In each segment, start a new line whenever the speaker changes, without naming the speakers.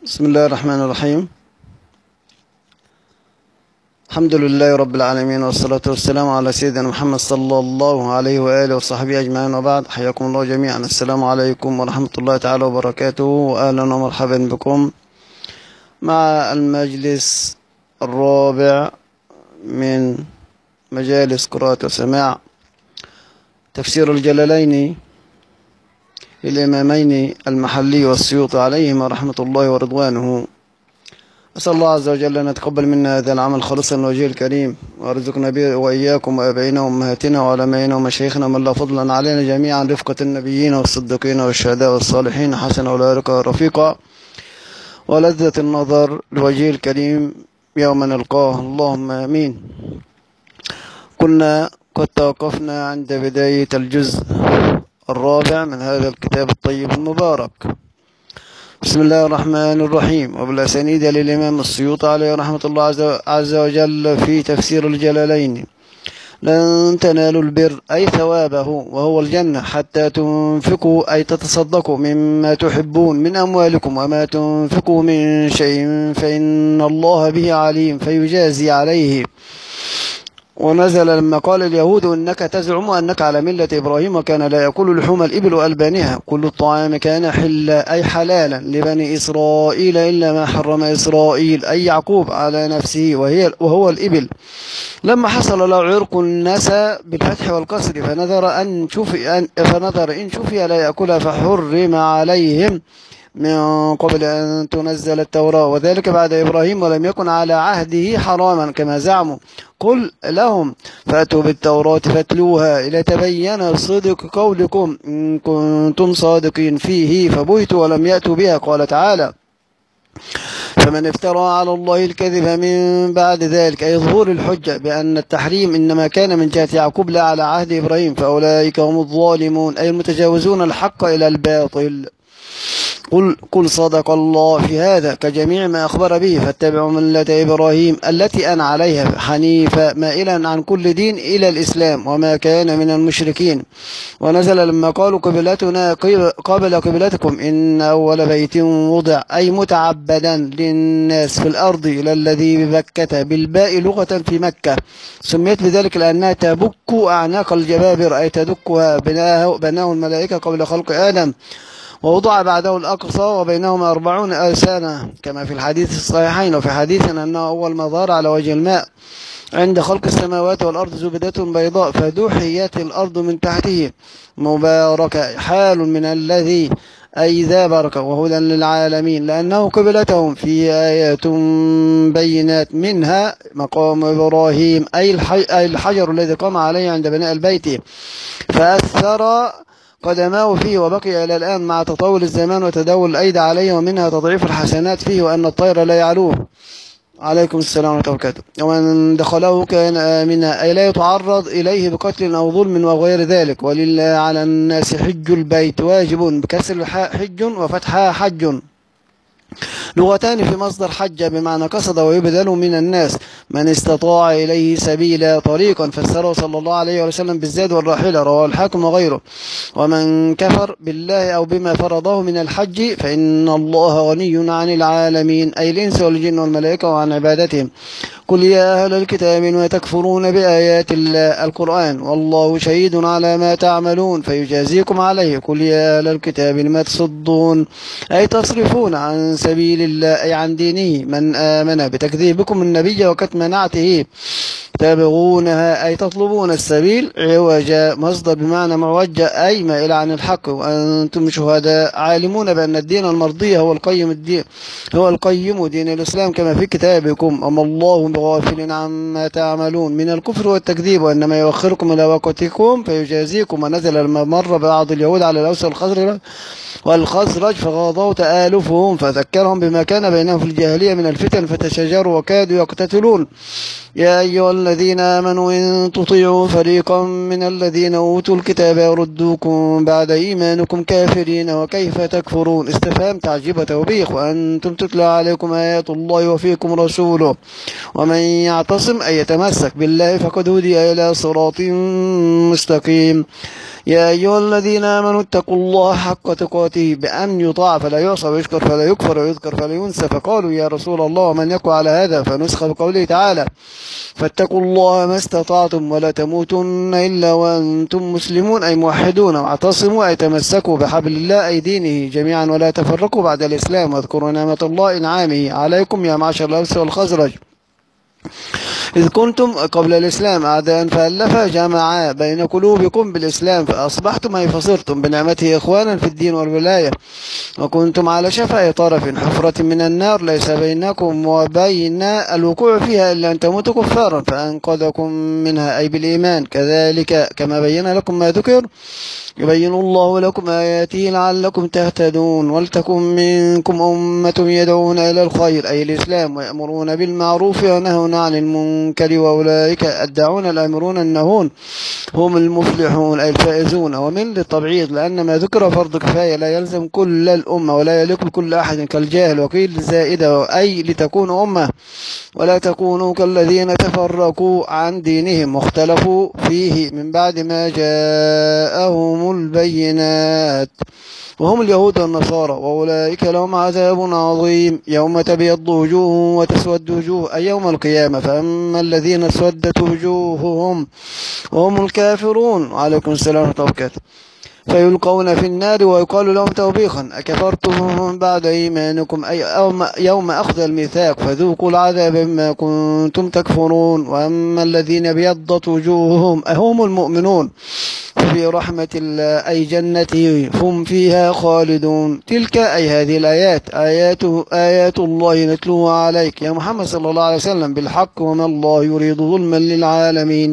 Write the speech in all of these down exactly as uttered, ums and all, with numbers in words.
بسم الله الرحمن الرحيم. الحمد لله رب العالمين، والصلاة والسلام على سيدنا محمد صلى الله عليه وآله وصحبه أجمعين، وبعد. حياكم الله جميعا. السلام عليكم ورحمة الله تعالى وبركاته، وأهلا ومرحبا بكم مع المجلس الرابع من مجالس قراءة وسماع تفسير الجلالين للإمامين المحلي والسيوطي عليهما رحمة الله ورضوانه. أسأل الله عز وجل أن يتقبل منا هذا العمل خالصا لوجهه الكريم، ويرزقنا به وإياكم وآبائنا وأمهاتنا وعلمائنا ومشايخنا من لا فضلا علينا جميعا، رفقة النبيين والصديقين والشهداء والصالحين، حسن أولئك رفيقا، ولذة النظر لوجهه الكريم يوم نلقاه، اللهم آمين. كنا قد توقفنا عند بداية الجزء الرابع من هذا الكتاب الطيب المبارك. بسم الله الرحمن الرحيم. وبالأسانيد للإمام السيوطي عليه رحمة الله عز وجل في تفسير الجلالين: لن تنالوا البر أي ثوابه وهو الجنة حتى تنفقوا أي تتصدقوا مما تحبون من أموالكم، وما تنفقوا من شيء فإن الله به عليم فيجازي عليه. ونزل لما قال اليهود: إنك تزعم أنك على ملة إبراهيم وكان لا يأكل لحوم الإبل وألبانها، كل الطعام كان حلا أي حلالا لبني إسرائيل إلا ما حرم إسرائيل أي يعقوب على نفسه وهي وهو الإبل، لما حصل له عرق النسى بالفتح والكسر، فنذر أن شفي أن فنذر إن شفي لا يأكلها فحرم عليهم من قبل أن تنزل التوراة، وذلك بعد إبراهيم ولم يكن على عهده حراما كما زعموا. قل لهم: فأتوا بالتوراة فاتلوها لتبين صدق قولكم إن كنتم صادقين فيه، فبهتوا ولم يأتوا بها. قال تعالى: فمن افترى على الله الكذب من بعد ذلك أي ظهور الحجة بأن التحريم إنما كان من جهة يعقوب لا على عهد إبراهيم، فأولئك هم الظالمون أي المتجاوزون الحق إلى الباطل. قل قل صدق الله في هذا كجميع ما أخبر به، فاتبعوا ملة إبراهيم التي أنا عليها حنيفا مائلا عن كل دين إلى الإسلام وما كان من المشركين. ونزل لما قالوا: قبلتنا قبل قبلتكم إن أول بيت وضع أي متعبدا للناس في الأرض إلى الذي ببكة بالباء لغة في مكة، سميت بذلك لأنها تبك أعناق الجبابر أي تدكها، بناه, بناه الملائكة قبل خلق آدم، ووضع بعده الأقصى وبينهما أربعون ألف سنة كما في الحديث الصحيحين. وفي حديثنا أنه أول ما ظهر على وجه الماء عند خلق السماوات والأرض زبدة بيضاء فدحيت الأرض من تحته مباركة، حال من الذي أي ذا بركة وهدى للعالمين، لأنه قبلتهم في آيات بينات منها مقام إبراهيم أي الحجر الذي قام عليه عند بناء البيت فأثر قدماه فيه وبقي إلى الآن مع تطول الزمان وتداول الأيدي عليه، ومنها تضعيف الحسنات فيه وأن الطير لا يعلوه. عليكم السلام ورحمة الله وبركاته. ومن دخله كان آمنا أي لا يتعرض إليه بقتل أو ظلم وغير ذلك. ولله على الناس حج البيت واجب بكسر الحاء حج وفتحها حج، لغتان في مصدر حج بمعنى قصد، ويبذل من الناس من استطاع إليه سبيلا طريقا، فسره صلى الله عليه وسلم بالزاد والراحلة، رواه الحاكم وغيره. ومن كفر بالله أو بما فرضه من الحج فإن الله غني عن العالمين أي الإنس والجن والملائكة وعن عبادتهم. قل يا أهل الكتاب ما تكفرون بآيات القرآن والله شهيد على ما تعملون فيجازيكم عليه. قل يا أهل الكتاب لما تصدون أي تصرفون عن سبيل الله أي عن دينه من آمن بتكذيبكم النبي وكتمنعته، تابغونها أي تطلبون السبيل عوجا مصدر بمعنى معوجة أي مائل عن الحق، وأنتم شهداء عالمون بأن الدين المرضي هو القيم الدين هو القيم دين الإسلام كما في كتابكم، أما الله بغافل عما تعملون من الكفر والتكذيب، وإنما يؤخركم إلى وقتكم فيجازيكم. ونزل لما مر بعض اليهود على الأوس والخزرج والخزرج فغاضوا تآلفهم فذكرهم بما كان بينهم في الجاهلية من الفتن فتشاجروا وكادوا يقتتلون. يا أيها الذين آمنوا إن تطيعوا فريقا من الذين أوتوا الكتاب يردوكم بعد إيمانكم كافرين وكيف تكفرون، استفهام تعجيب وتوبيخ، وأنتم تتلى عليكم آيات الله وفيكم رسوله، ومن يعتصم أي يتمسك بالله فقد هدي إلى صراط مستقيم. يا أيها الذين آمنوا اتقوا الله حق تقاته بأن يطاع فلا يعصى ويشكر فلا يكفر ويذكر فلا ينسى. فقالوا يا رسول الله ومن يقع على هذا؟ فنسخ بقوله تعالى فاتقوا الله ما استطعتم ولا تموتن إلا وأنتم مسلمون أي موحدون، واعتصموا أي تمسكوا بحبل الله أي دينه جميعا ولا تفرقوا بعد الإسلام، واذكروا نعمة الله إنعامه عليكم يا معشر الأوس والخزرج إذ كنتم قبل الإسلام أعداء فألف جمع بين قلوبكم بالإسلام فأصبحتم أي فصرتم بنعمته إخوانا في الدين والولاية، وكنتم على شفا طرف حفرة من النار ليس بينكم وبين الوقوع فيها إلا أن تموتوا كفارا فأنقذكم منها أي بالإيمان. كذلك كما بين لكم ما ذكر يبين الله لكم آياته لعلكم تهتدون. ولتكن منكم أمة يدعون إلى الخير أي الإسلام ويأمرون بالمعروف وينهون عن المنكر، وأولئك الداعون الآمرون النهون هم المفلحون أي الفائزون. ومن للتبعيض لأن ما ذكر فرض كفاية لا يلزم كل الأمة ولا يليق بكل أحد كالجاهل، وقيل زائدة أي لتكونوا أمة ولا تكونوا كالذين تفرقوا عن دينهم واختلفوا فيه من بعد ما جاءهم البينات وهم اليهود والنصارى، وأولئك لهم عذاب عظيم يوم تبيض وجوه وتسود وجوه أي يوم القيامة. فأما الذين اسودت وجوههم وهم الكافرون وعليكم السلام ورحمة الله وبركاته فيلقون في النار ويقال لهم توبيخا أكفرتم بعد إيمانكم أي يوم أخذ الميثاق فذوقوا العذاب بما كنتم تكفرون. وأما الذين ابيضت وجوههم هم المؤمنون ففي رحمة الله أي جنته هم فيها خالدون. تلك أي هذه الآيات آيات, آيات الله نتلوها عليك يا محمد صلى الله عليه وسلم بالحق وما الله يريد ظلما للعالمين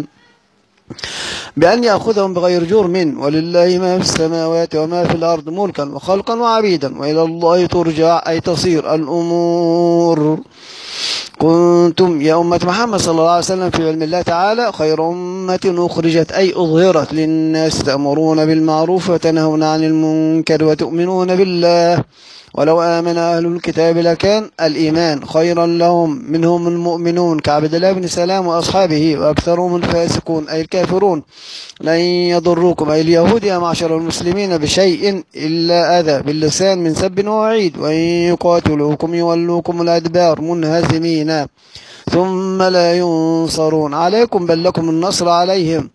بأن يأخذهم بغير جرم، ولله ما في السماوات وما في الأرض ملكا وخلقا وعبيدا وإلى الله ترجع أي تصير الأمور. كنتم يا أمة محمد صلى الله عليه وسلم في علم الله تعالى خير أمة أخرجت أي أظهرت للناس تأمرون بالمعروف وتنهون عن المنكر وتؤمنون بالله. ولو آمن أهل الكتاب لكان الإيمان خيرا لهم منهم المؤمنون كعبد الله بن سلام وأصحابه وأكثرهم الفاسقون أي الكافرون. لن يضروكم أي اليهود يا معشر المسلمين بشيء إلا أذى باللسان من سب ووعيد، وإن يقاتلوكم يولوكم الأدبار منهزمين ثم لا ينصرون عليكم بل لكم النصر عليهم.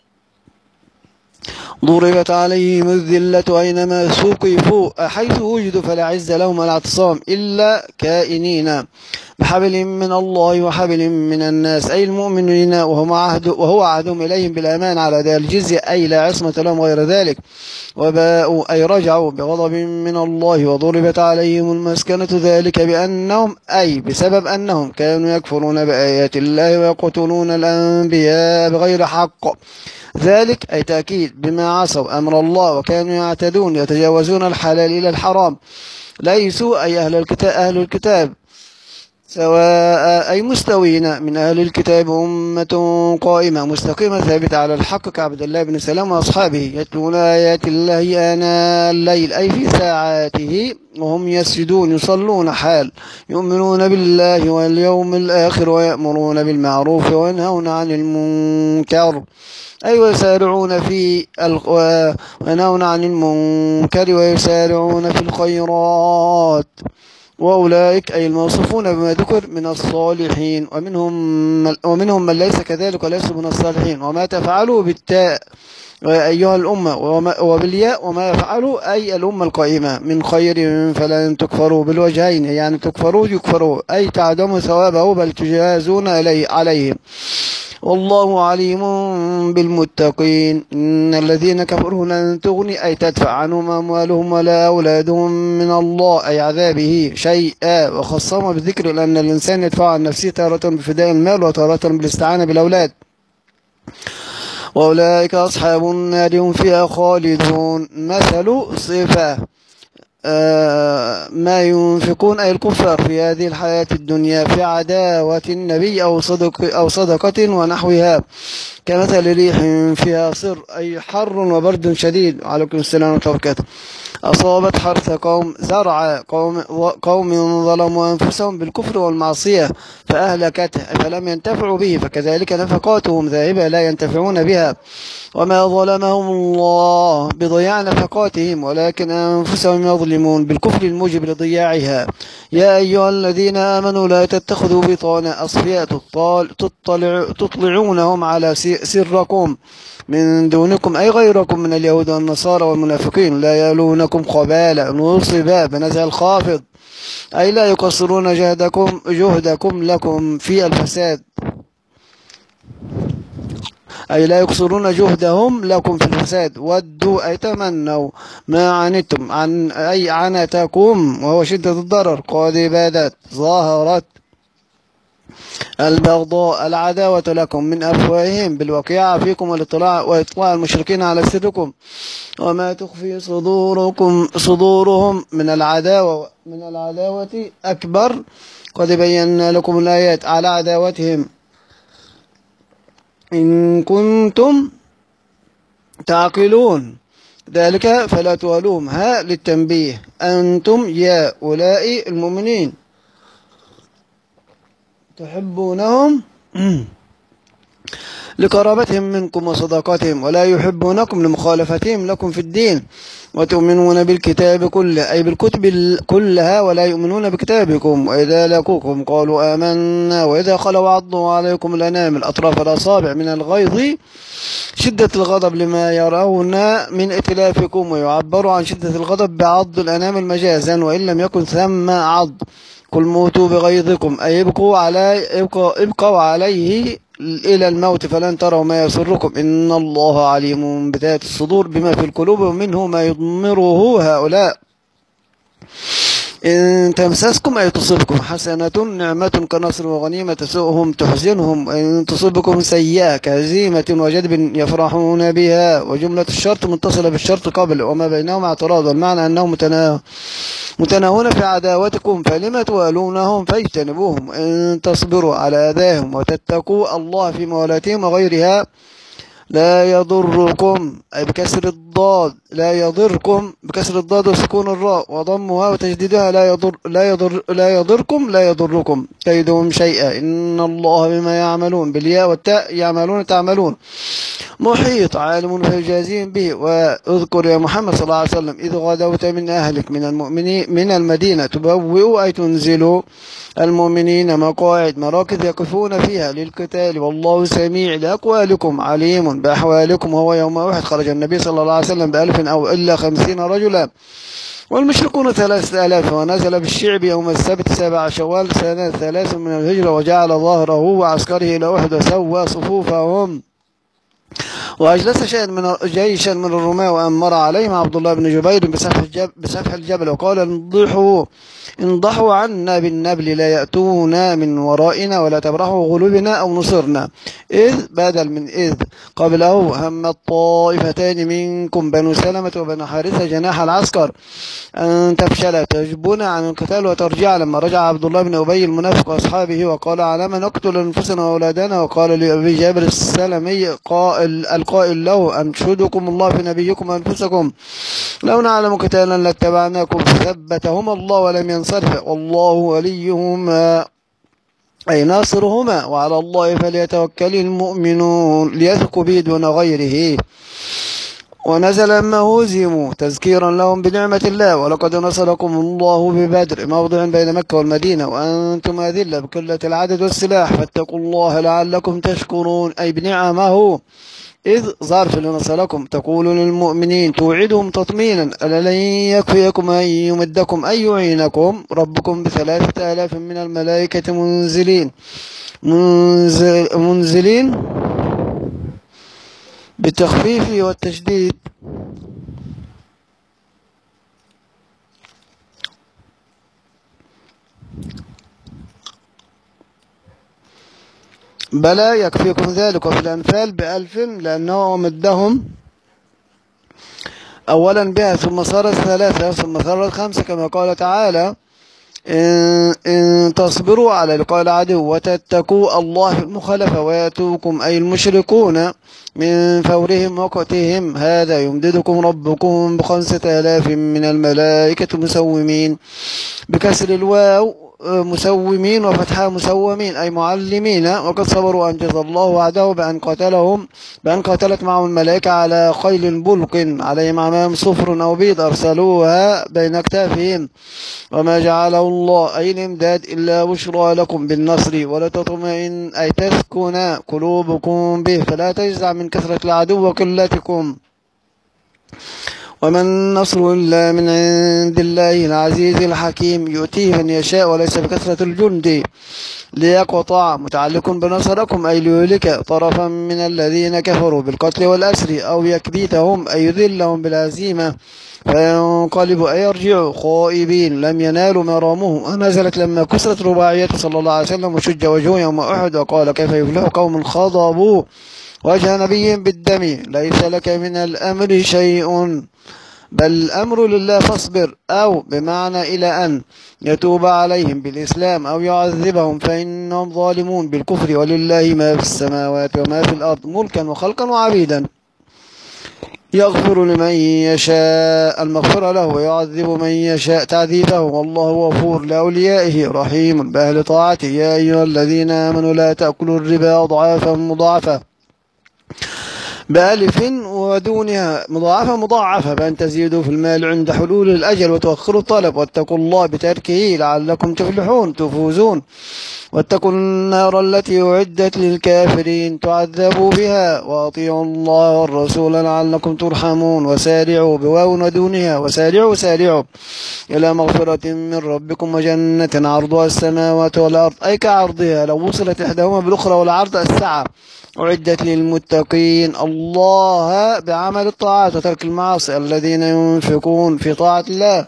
ضربت عليهم الذلة أينما ثقفوا حيث وجدوا فلا عز لهم الاعتصام إلا كائنين بحبل من الله وحبل من الناس أي المؤمنين وهم عهد وهو عهدهم إليهم بالأمان على ذا الجزية أي لا عصمة لهم غير ذلك. وباءوا أي رجعوا بغضب من الله وضربت عليهم المسكنة ذلك بأنهم أي بسبب أنهم كانوا يكفرون بآيات الله ويقتلون الأنبياء بغير حق. ذلك أي تأكيد بما عصوا أمر الله وكانوا يعتدون يتجاوزون الحلال إلى الحرام. ليسوا أي أهل الكتاب, أهل الكتاب سواء أي مستوين من أهل الكتاب أمة قائمة مستقيمة ثابتة على الحق كعبد الله بن سلام وأصحابه يتلون آيات الله آناء الليل أي في ساعاته وهم يسجدون يصلون حال يؤمنون بالله واليوم الآخر ويأمرون بالمعروف وينهون عن المنكر أي ويسارعون في وينهون عن المنكر ويسارعون في الخيرات. وأولئك أي الموصوفون بما ذكر من الصالحين ومنهم ومنهم من ليس كذلك وليس من الصالحين. وما تفعلوا بالتاء أيها الأمة وبالياء وما يفعلوا أي الأمة القائمة من خير فلن تكفروا بالوجهين يعني تكفروا يكفروا أي تعدموا ثوابه بل تجازون عليه. والله عليم بالمتقين. إن الذين كفروا لن تغني أي تدفع عنهم أموالهم ولا أولادهم من الله أي عذابه شيئا، وخصهم بالذكر لأن الإنسان يدفع عن نفسه تارة بفداء المال وتارة بالاستعانة بالأولاد. وأولئك أصحاب النار هم فيها خالدون. مثل صفة آه ما ينفقون أي الكفار في هذه الحياة الدنيا في عداوة النبي أو صدق أو صدقة ونحوها، كمثل ريح فيها صر أي حر وبرد شديد. عليكم السلام ورحمة الله وبركاته. أصابت حرث قوم زرع قوم, قوم ظلموا أنفسهم بالكفر والمعصية فأهلكته فلم ينتفعوا به، فكذلك نفقاتهم ذاهبة لا ينتفعون بها. وما ظلمهم الله بضياع نفقاتهم ولكن أنفسهم يظلمون بالكفر الموجب لضياعها. يا أيها الذين آمنوا لا تتخذوا بطانا أصفياء تطلع تطلعونهم على سركم من دونكم أي غيركم من اليهود والنصارى والمنافقين لا يلونكم خبالا نصب بنزع الخافض أي لا يقصرون جهدكم جهدكم لكم في الفساد، أي لا يقصرون جهدهم لكم في الفساد. ودوا أي تمنوا ما عنتم عن أي عنتكم وهو شدة الضرر قد بدت ظاهرت البغضاء العداوة لكم من أفواههم بالوقيعة فيكم والاطلاع وإطلاع المشركين على سركم وما تخفي صدوركم صدورهم من العداوة من العداوة أكبر. قد بينا لكم الآيات على عداوتهم إن كنتم تعقلون ذلك فلا تولوهم ها للتنبيه أنتم يا أولئك المؤمنين تحبونهم لقرابتهم منكم وصداقتهم ولا يحبونكم لمخالفتهم لكم في الدين وتؤمنون بالكتاب كله أي بالكتب كلها ولا يؤمنون بكتابكم. وإذا لقوكم قالوا آمنا وإذا خلوا عضوا عليكم الأنامل أطراف الأصابع من الغيظ شدة الغضب لما يرون من ائتلافكم. ويعبر عن شدة الغضب بعض الأنامل مجازا وإن لم يكن ثم عض. قل موتوا بغيظكم أي ابقوا علي ابقوا, ابقوا عليه إلى الموت فلن تروا ما يسركم إن الله عليم بذات الصدور بما في القلوب ومنه ما يضمره هؤلاء. إن تمسسكم أي تصبكم حسنة نعمة كنصر وغنيمة تسؤهم تحزنهم إن تصبكم سيئة كهزيمة وجدب يفرحون بها. وجملة الشرط متصلة بالشرط قبل وما بينهما اعتراض المعنى أنهم متناهون في عداوتكم فلم توالونهم فاجتنبوهم إن تصبروا على أذاهم وتتقوا الله في موالاتهم وغيرها لا يضركم أي بكسر الضاد لا يضركم بكسر الضاد وسكون الراء وضمها وتجديدها لا يضر لا يضر لا يضركم لا يضركم كيدهم شيئا إن الله بما يعملون بالياء والتاء يعملون تعملون محيط عالم فيجازيهم به. واذكر يا محمد صلى الله عليه وسلم إذ غدوت من أهلك من المؤمنين من المدينة تبوئ أي تنزلوا المؤمنين مقاعد مراكز يقفون فيها للقتال والله سميع لأقوالكم عليم بأحوالكم. وهو يوم واحد خرج النبي صلى الله عليه وسلم بألف أو إلا خمسين رجلا والمشركون ثلاثة آلاف ونزل بالشعب يوم السبت سبع شوال سنة ثلاث من الهجرة وجعل ظهره وعسكره إلى أحد وسوى صفوفهم وأجلس شيئا من جيشا من الرماة وأمر عليهم عبد الله بن جبير بسفح الجبل, بسفح الجبل وقال انضحوا انضحوا عنا بالنبل لا يأتونا من ورائنا ولا تبرحوا غلوبنا أو نصرنا. إذ بدل من إذ قبله هم الطائفتان منكم بنو سلمة وبنو حارثة جناح العسكر أن تفشل تجبون عن القتال وترجع. لما رجع عبد الله بن أبي المنافق وأصحابه وقال على ما نقتل أنفسنا وأولادنا وقال لأبي جابر السلمي قائل القائل له أنشدكم الله في نبيكم أنفسكم لو نعلم قتالا لاتبعناكم فثبتهما الله ولم ينصرف والله وليهما أي ناصرهما وعلى الله فليتوكل المؤمنون ليثقوا به دون غيره. ونزل لما هزموا تذكيرا لهم بنعمة الله ولقد نصركم الله ببدر موضع بين مكة والمدينة وأنتم أذلة بقلة العدد والسلاح فاتقوا الله لعلكم تشكرون أي بنعمه. إذ ظرف لنصركم تقول للمؤمنين توعدهم تطمينا ألا لن يكفيكم أن يمدكم أن يعينكم ربكم بثلاثة آلاف من الملائكة منزلين منزل منزلين بالتخفيف والتشديد. بلى يكفيكم ذلك وفي الأنفال بألف لأنه مدهم أولا بها ثم صارت ثلاثة ثم صارت خمسة، كما قال تعالى إن, إن تصبروا على لقاء العدو وتتقوا الله في المخالفة ويأتوكم أي المشركون من فورهم وقتهم هذا يمددكم ربكم بخمسة آلاف من الملائكة مسومين، بكسر الواو مسومين وفتحها مسومين أي معلمين، وقد صبروا أنجز الله وعده بأن قتلهم بأن قتلت معهم الملائكة على خيل بلق عليهم عمام صفر أو بيض أرسلوها بين أكتافهم، وما جعله الله أي الإمداد إلا بشرى لكم بالنصر ولتطمئن أي تسكن قلوبكم به، فلا تجزع من كثرة العدو وقلتكم. وما النصر إلا من عند الله العزيز الحكيم يؤتيه من يشاء وليس بكثرة الجند، ليقطع متعلق بنصركم أي ليهلك طرفا من الذين كفروا بالقتل والأسر، أو يكبيتهم أي يذلهم بالهزيمة فينقلبوا أي يرجعوا خائبين لم ينالوا ما راموه، ونزلت لما كسرت رباعيته صلى الله عليه وسلم وشج وجهه يوم أحد وقال كيف يفلح قوم خضبوا وجه نبي بالدم ليس لك من الأمر شيء بل الأمر لله فاصبر، أو بمعنى إلى أن يتوب عليهم بالإسلام أو يعذبهم فإنهم ظالمون بالكفر، ولله ما في السماوات وما في الأرض ملكا وخلقا وعبيدا، يغفر لمن يشاء المغفرة له ويعذب من يشاء تعذيبه، والله غفور لأوليائه رحيم بأهل طاعته. يا أيها الذين آمنوا لا تأكلوا الربا أضعافا مضاعفة بألف ودونها مضاعفة مضاعفة بأن تزيدوا في المال عند حلول الأجل وتؤخروا الطلب، واتقوا الله بتركه لعلكم تفلحون تفوزون، واتقوا النار التي أعدت للكافرين تعذبوا بها، وأطيعوا الله والرسول لعلكم ترحمون، وسارعوا بواو ودونها وسارعوا سارعوا إلى مغفرة من ربكم وجنة عرضها السماوات والأرض أي كعرضها لو وصلت إحداهما بالأخرى، والعرض السعة أعدت للمتقين الله بعمل الطاعات وترك المعاصي الذين ينفقون في طاعة الله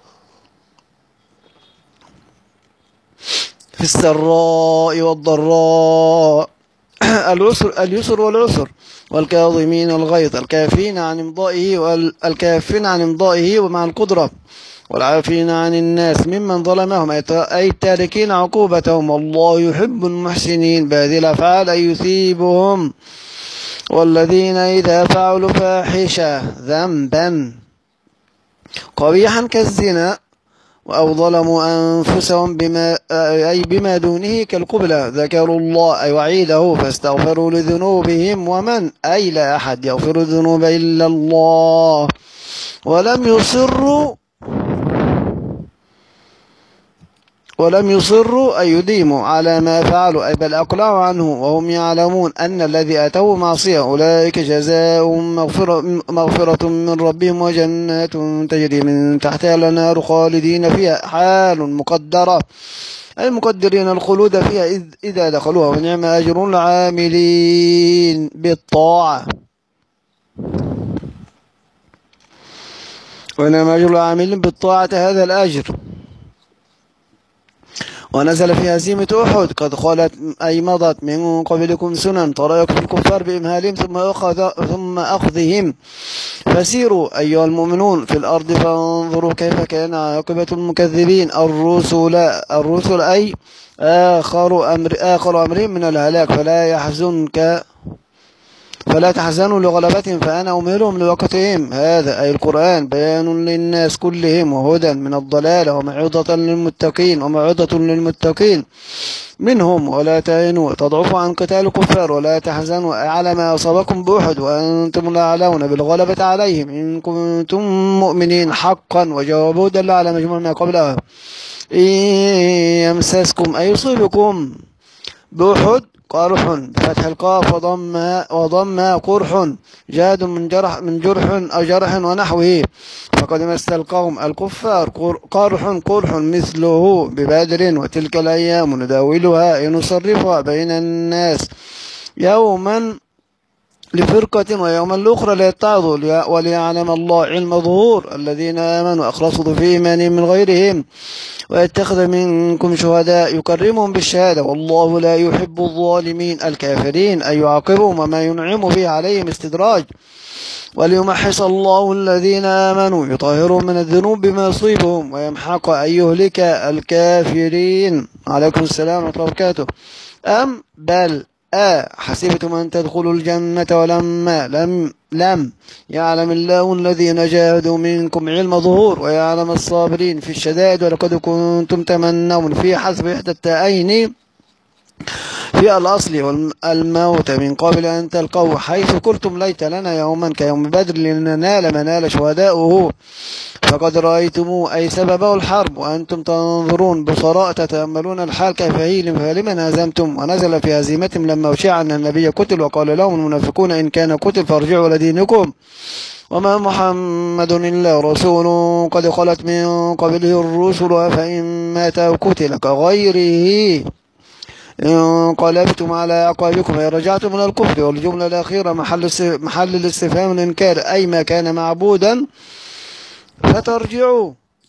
في السراء والضراء اليسر اليسر والعسر، والكاظمين الغيظ الكافين عن إمضائه والكافين عن إمضائه ومع القدرة، والعافين عن الناس ممن ظلمهم أي التاركين عقوبتهم، والله يحب المحسنين بهذه الأفعال أي يثيبهم. والذين إذا فعلوا فاحشة ذنبا قبيحا كالزنا أو ظلموا أنفسهم بما أي بما دونه كالقبلة ذكروا الله أي وعيده فاستغفروا لذنوبهم، ومن أي لا أحد يغفر الذنوب إلا الله، ولم يصروا ولم يصروا أي يديموا على ما فعلوا أي بل أقلعوا عنه وهم يعلمون أن الذي أتوا معصية أولئك جزاء مغفرة, مغفرة من ربهم وجنات تجري من تحتها الأنهار خالدين فيها حال مقدرة أي مقدرين الخلود فيها إذا دخلوها، ونعم أجر العاملين بالطاعة ونعم أجر العاملين بالطاعة هذا الأجر. ونزل في هزيمة أحد قد خلت أي مضت من قبلكم سنن طرائق في الكفار بإمهالهم ثم أخذ ثم أخذهم، فسيروا أيها المؤمنون في الأرض فانظروا كيف كان عاقبة المكذبين. الرسل الرسل أي آخر أمر آخر أمرهم من الهلاك، فلا يحزنك فلا تحزنوا لغلبتهم فأنا أمهلهم لوقتهم، هذا أي القرآن بيان للناس كلهم وهدى من الضلال وموعظة للمتقين وموعظة للمتقين منهم. ولا تهنوا تضعفوا عن قتال الكفار ولا تحزنوا على ما أصابكم بأحد وأنتم الأعلون بالغلبة عليهم إن كنتم مؤمنين حقا، وجوابه دل على مجموع ما قبلها. إن يمسسكم أي يصيبكم بأحد قرح بفتح القاف وضمها وضمها قرح جاد من جرح من جرح أو جرح ونحوه، فقد مس القوم الكفار قرح قرح مثله ببدر، وتلك الأيام نداولها نصرفها بين الناس يوما لفرقة ويوما الأخرى ليتعظوا وليعلم الله علم ظهور الذين آمنوا أخلصوا في إيمانهم من غيرهم ويتخذ منكم شهداء يكرمهم بالشهادة والله لا يحب الظالمين الكافرين أن يعاقبهم وما ينعم به عليهم استدراج وليمحص الله الذين آمنوا يطهرهم من الذنوب بما يصيبهم ويمحق أن يهلك الكافرين. عليكم السلام ورحمة الله وبركاته. أم بل آه حسبتم أن تدخلوا الجنة ولما لم لم يعلم الله الذين جاهدوا منكم علم ظهور ويعلم الصابرين في الشدائد ولقد كنتم تمنون في حسب إحدى التائين في الأصل والموت من قبل أن تلقوا حيث قلتم ليت لنا يوما كيوم بدر لننال منال شهداؤه فقد رأيتموه أي سببه الحرب وأنتم تنظرون بصراء تتأملون الحال كيف هيل فلمن هزمتم ونزل في هزيمتهم لما أشاع أن النبي قتل وقال لهم المنافقون إن كان قتل فارجعوا لدينكم وما محمد إلا رسول قد خلت من قبله الرسل فإن مات أو قتل كغيره انقلبتم على أعقابكم أي رجعتم من الكفر. والجملة الأخيرة محل محل الاستفهام الإنكار أي ما كان معبودا فترجعوا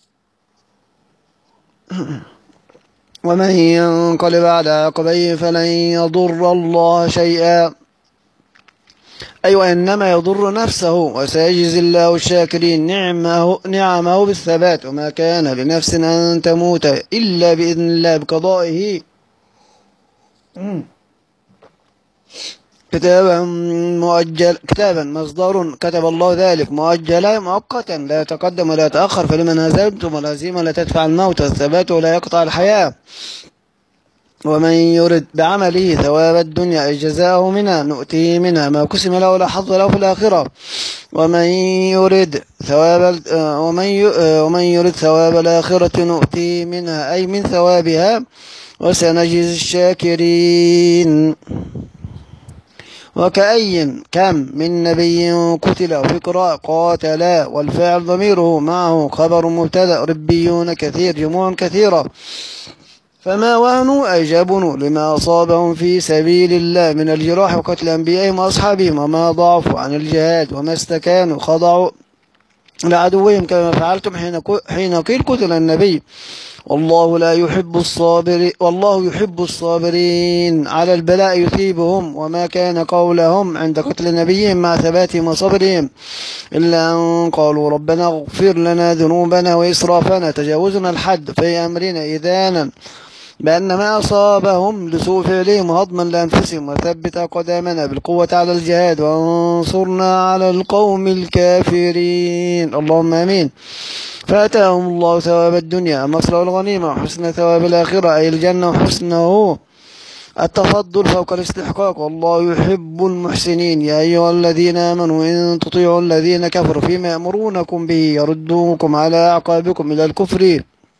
ومن ينقلب على عقبيه فلن يضر الله شيئا أي وإنما يضر نفسه وسيجزي الله الشاكرين نعمه, نعمه بالثبات وما كان لنفس أن تموت إلا بإذن الله بقضائه كتابا مؤجل كتابا مصدر كتب الله ذلك مؤجلا مؤقتا لا يتقدم ولا يتأخر فلمن هزمتم والهزيمة لا تدفع الموت والثبات ولا يقطع الحياة. ومن يرد بعمله ثواب الدنيا أي جزاءه منها نؤتيه منها ما قسم له ولا حظ له في الآخرة. ومن يرد ثواب ومن ومن يرد ثواب الآخرة نؤتيه منها أي من ثوابها وسنجزي الشاكرين. وكأي كم من نبي قتل وفي قراءة قاتلا والفاعل ضميره معه خبر مبتدأ ربيون كثير جموع كثيرة فما وهنوا أي جبنوا لما أصابهم في سبيل الله من الجراح وقتل أنبيائهم وأصحابهم وما ضعفوا عن الجهاد وما استكانوا خضعوا لعدوهم كما فعلتم حين حين قيل قتل النبي والله لا يحب الصابرين والله يحب الصابرين على البلاء يثيبهم وما كان قولهم عند قتل نبيهم مع ثباتهم وصبرهم إلا أن قالوا ربنا اغفر لنا ذنوبنا وإسرافنا تجاوزنا الحد في أمرنا إذانا بأن ما أصابهم لسوء فعلهم هضما لأنفسهم وثبت قدامنا بالقوة على الجهاد وانصرنا على القوم الكافرين اللهم آمين. فأتاهم الله ثواب الدنيا النصر والغنيمة وحسن ثواب الآخرة أي الجنة وحسنه التفضل فوق الاستحقاق والله يحب المحسنين. يا أيها الذين آمنوا إن تطيعوا الذين كفروا فيما يأمرونكم به يردوكم على أعقابكم إلى الكفر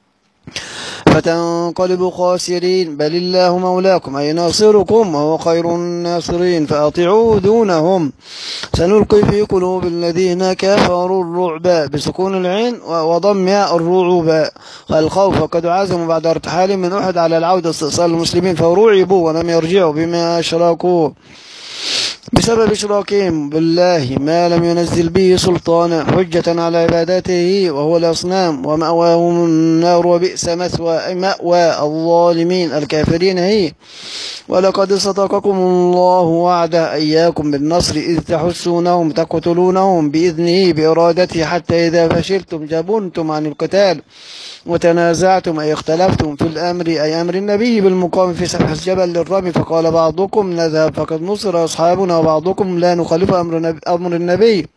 فتنقلبوا خاسرين بل الله مولاكم أي ناصركم وهو خير الناصرين فأطيعوه دونهم سنلقي في قلوب الذين كفروا الرعب بسكون العين وضمها الرعب الخوف وقد عزموا بعد ارتحال من أحد على العودة استئصال المسلمين فرعبوا ولم يرجعوا بما أشركوا بسبب إشراكهم بالله ما لم ينزل به سلطانا حجة على عبادته وهو الأصنام ومأواهم النار وبئس مثوى مأوى الظالمين الكافرين هي. ولقد صدقكم الله وعده إياكم بالنصر إذ تحسونهم تقتلونهم بإذنه بإرادته حتى إذا فشلتم جبنتم عن القتال وتنازعتم أي اختلفتم في الأمر أي أمر النبي بالمقام في سفح الجبل للرمي فقال بعضكم نذهب فقد نصر أصحابنا وبعضكم لا نخالف أمر, أمر النبي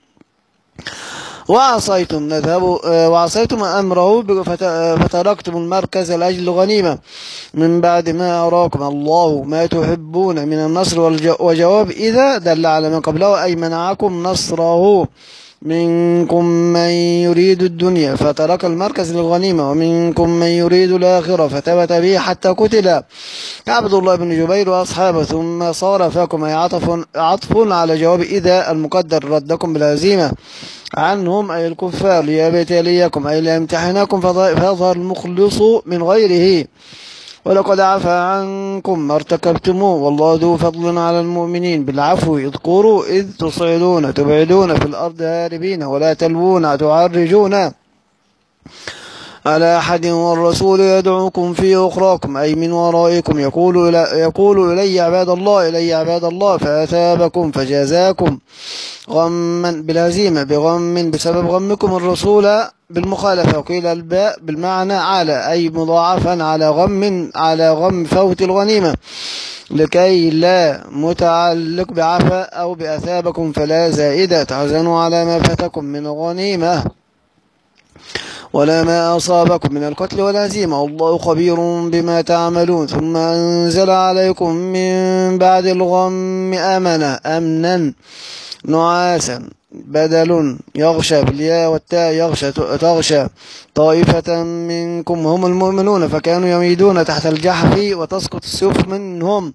وعصيتم نذهب وعصيتم أمره فتركتم المركز لأجل غنيمة من بعد ما أراكم الله ما تحبون من النصر وجواب إذا دل على ما قبله أي منعكم نصره منكم من يريد الدنيا فترك المركز للغنيمة ومنكم من يريد الآخرة فثبت به حتى قتل عبد الله بن جبير وأصحابه ثم صار فاكم أي عطف, عطف على جواب إذا المقدر ردكم بالهزيمة عنهم أي الكفار ليبتليكم أي ليمتحنكم فيظهر المخلص من غيره ولقد عفا عنكم ما ارتكبتموه والله ذو فضل على المؤمنين بالعفو. اذكروا إذ تصعدون تبعدون في الأرض هاربين ولا تلوون تعرجون على أحد والرسول يدعوكم في أخراكم أي من ورائكم يقول, يقول إلي عباد الله إلي عباد الله فأثابكم فجازاكم غما بالهزيمة بغم بسبب غمكم الرسول بالمخالفة. وقيل الباء بالمعنى على أي مضاعفا على غم على غم فوت الغنيمة لكي لا متعلق بعفا أو بأثابكم فلا زائدة تحزنوا على ما فاتكم من الغنيمة ولا ما أصابكم من القتل والهزيمة والله خبير بما تعملون. ثم أنزل عليكم من بعد الغم أمنا أمنا نعاسا بدل يغشى بالياء والتاء يغشى تغشى طائفة منكم هم المؤمنون فكانوا يميدون تحت الجحف وتسقط السيوف منهم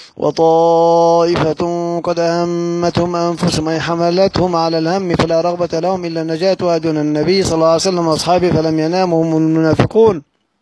وطائفة قد أهمتهم أنفسهم أي حملتهم على الهم فلا رغبة لهم إلا النجاة دون النبي صلى الله عليه وسلم وأصحابه فلم يناموا هم المنافقون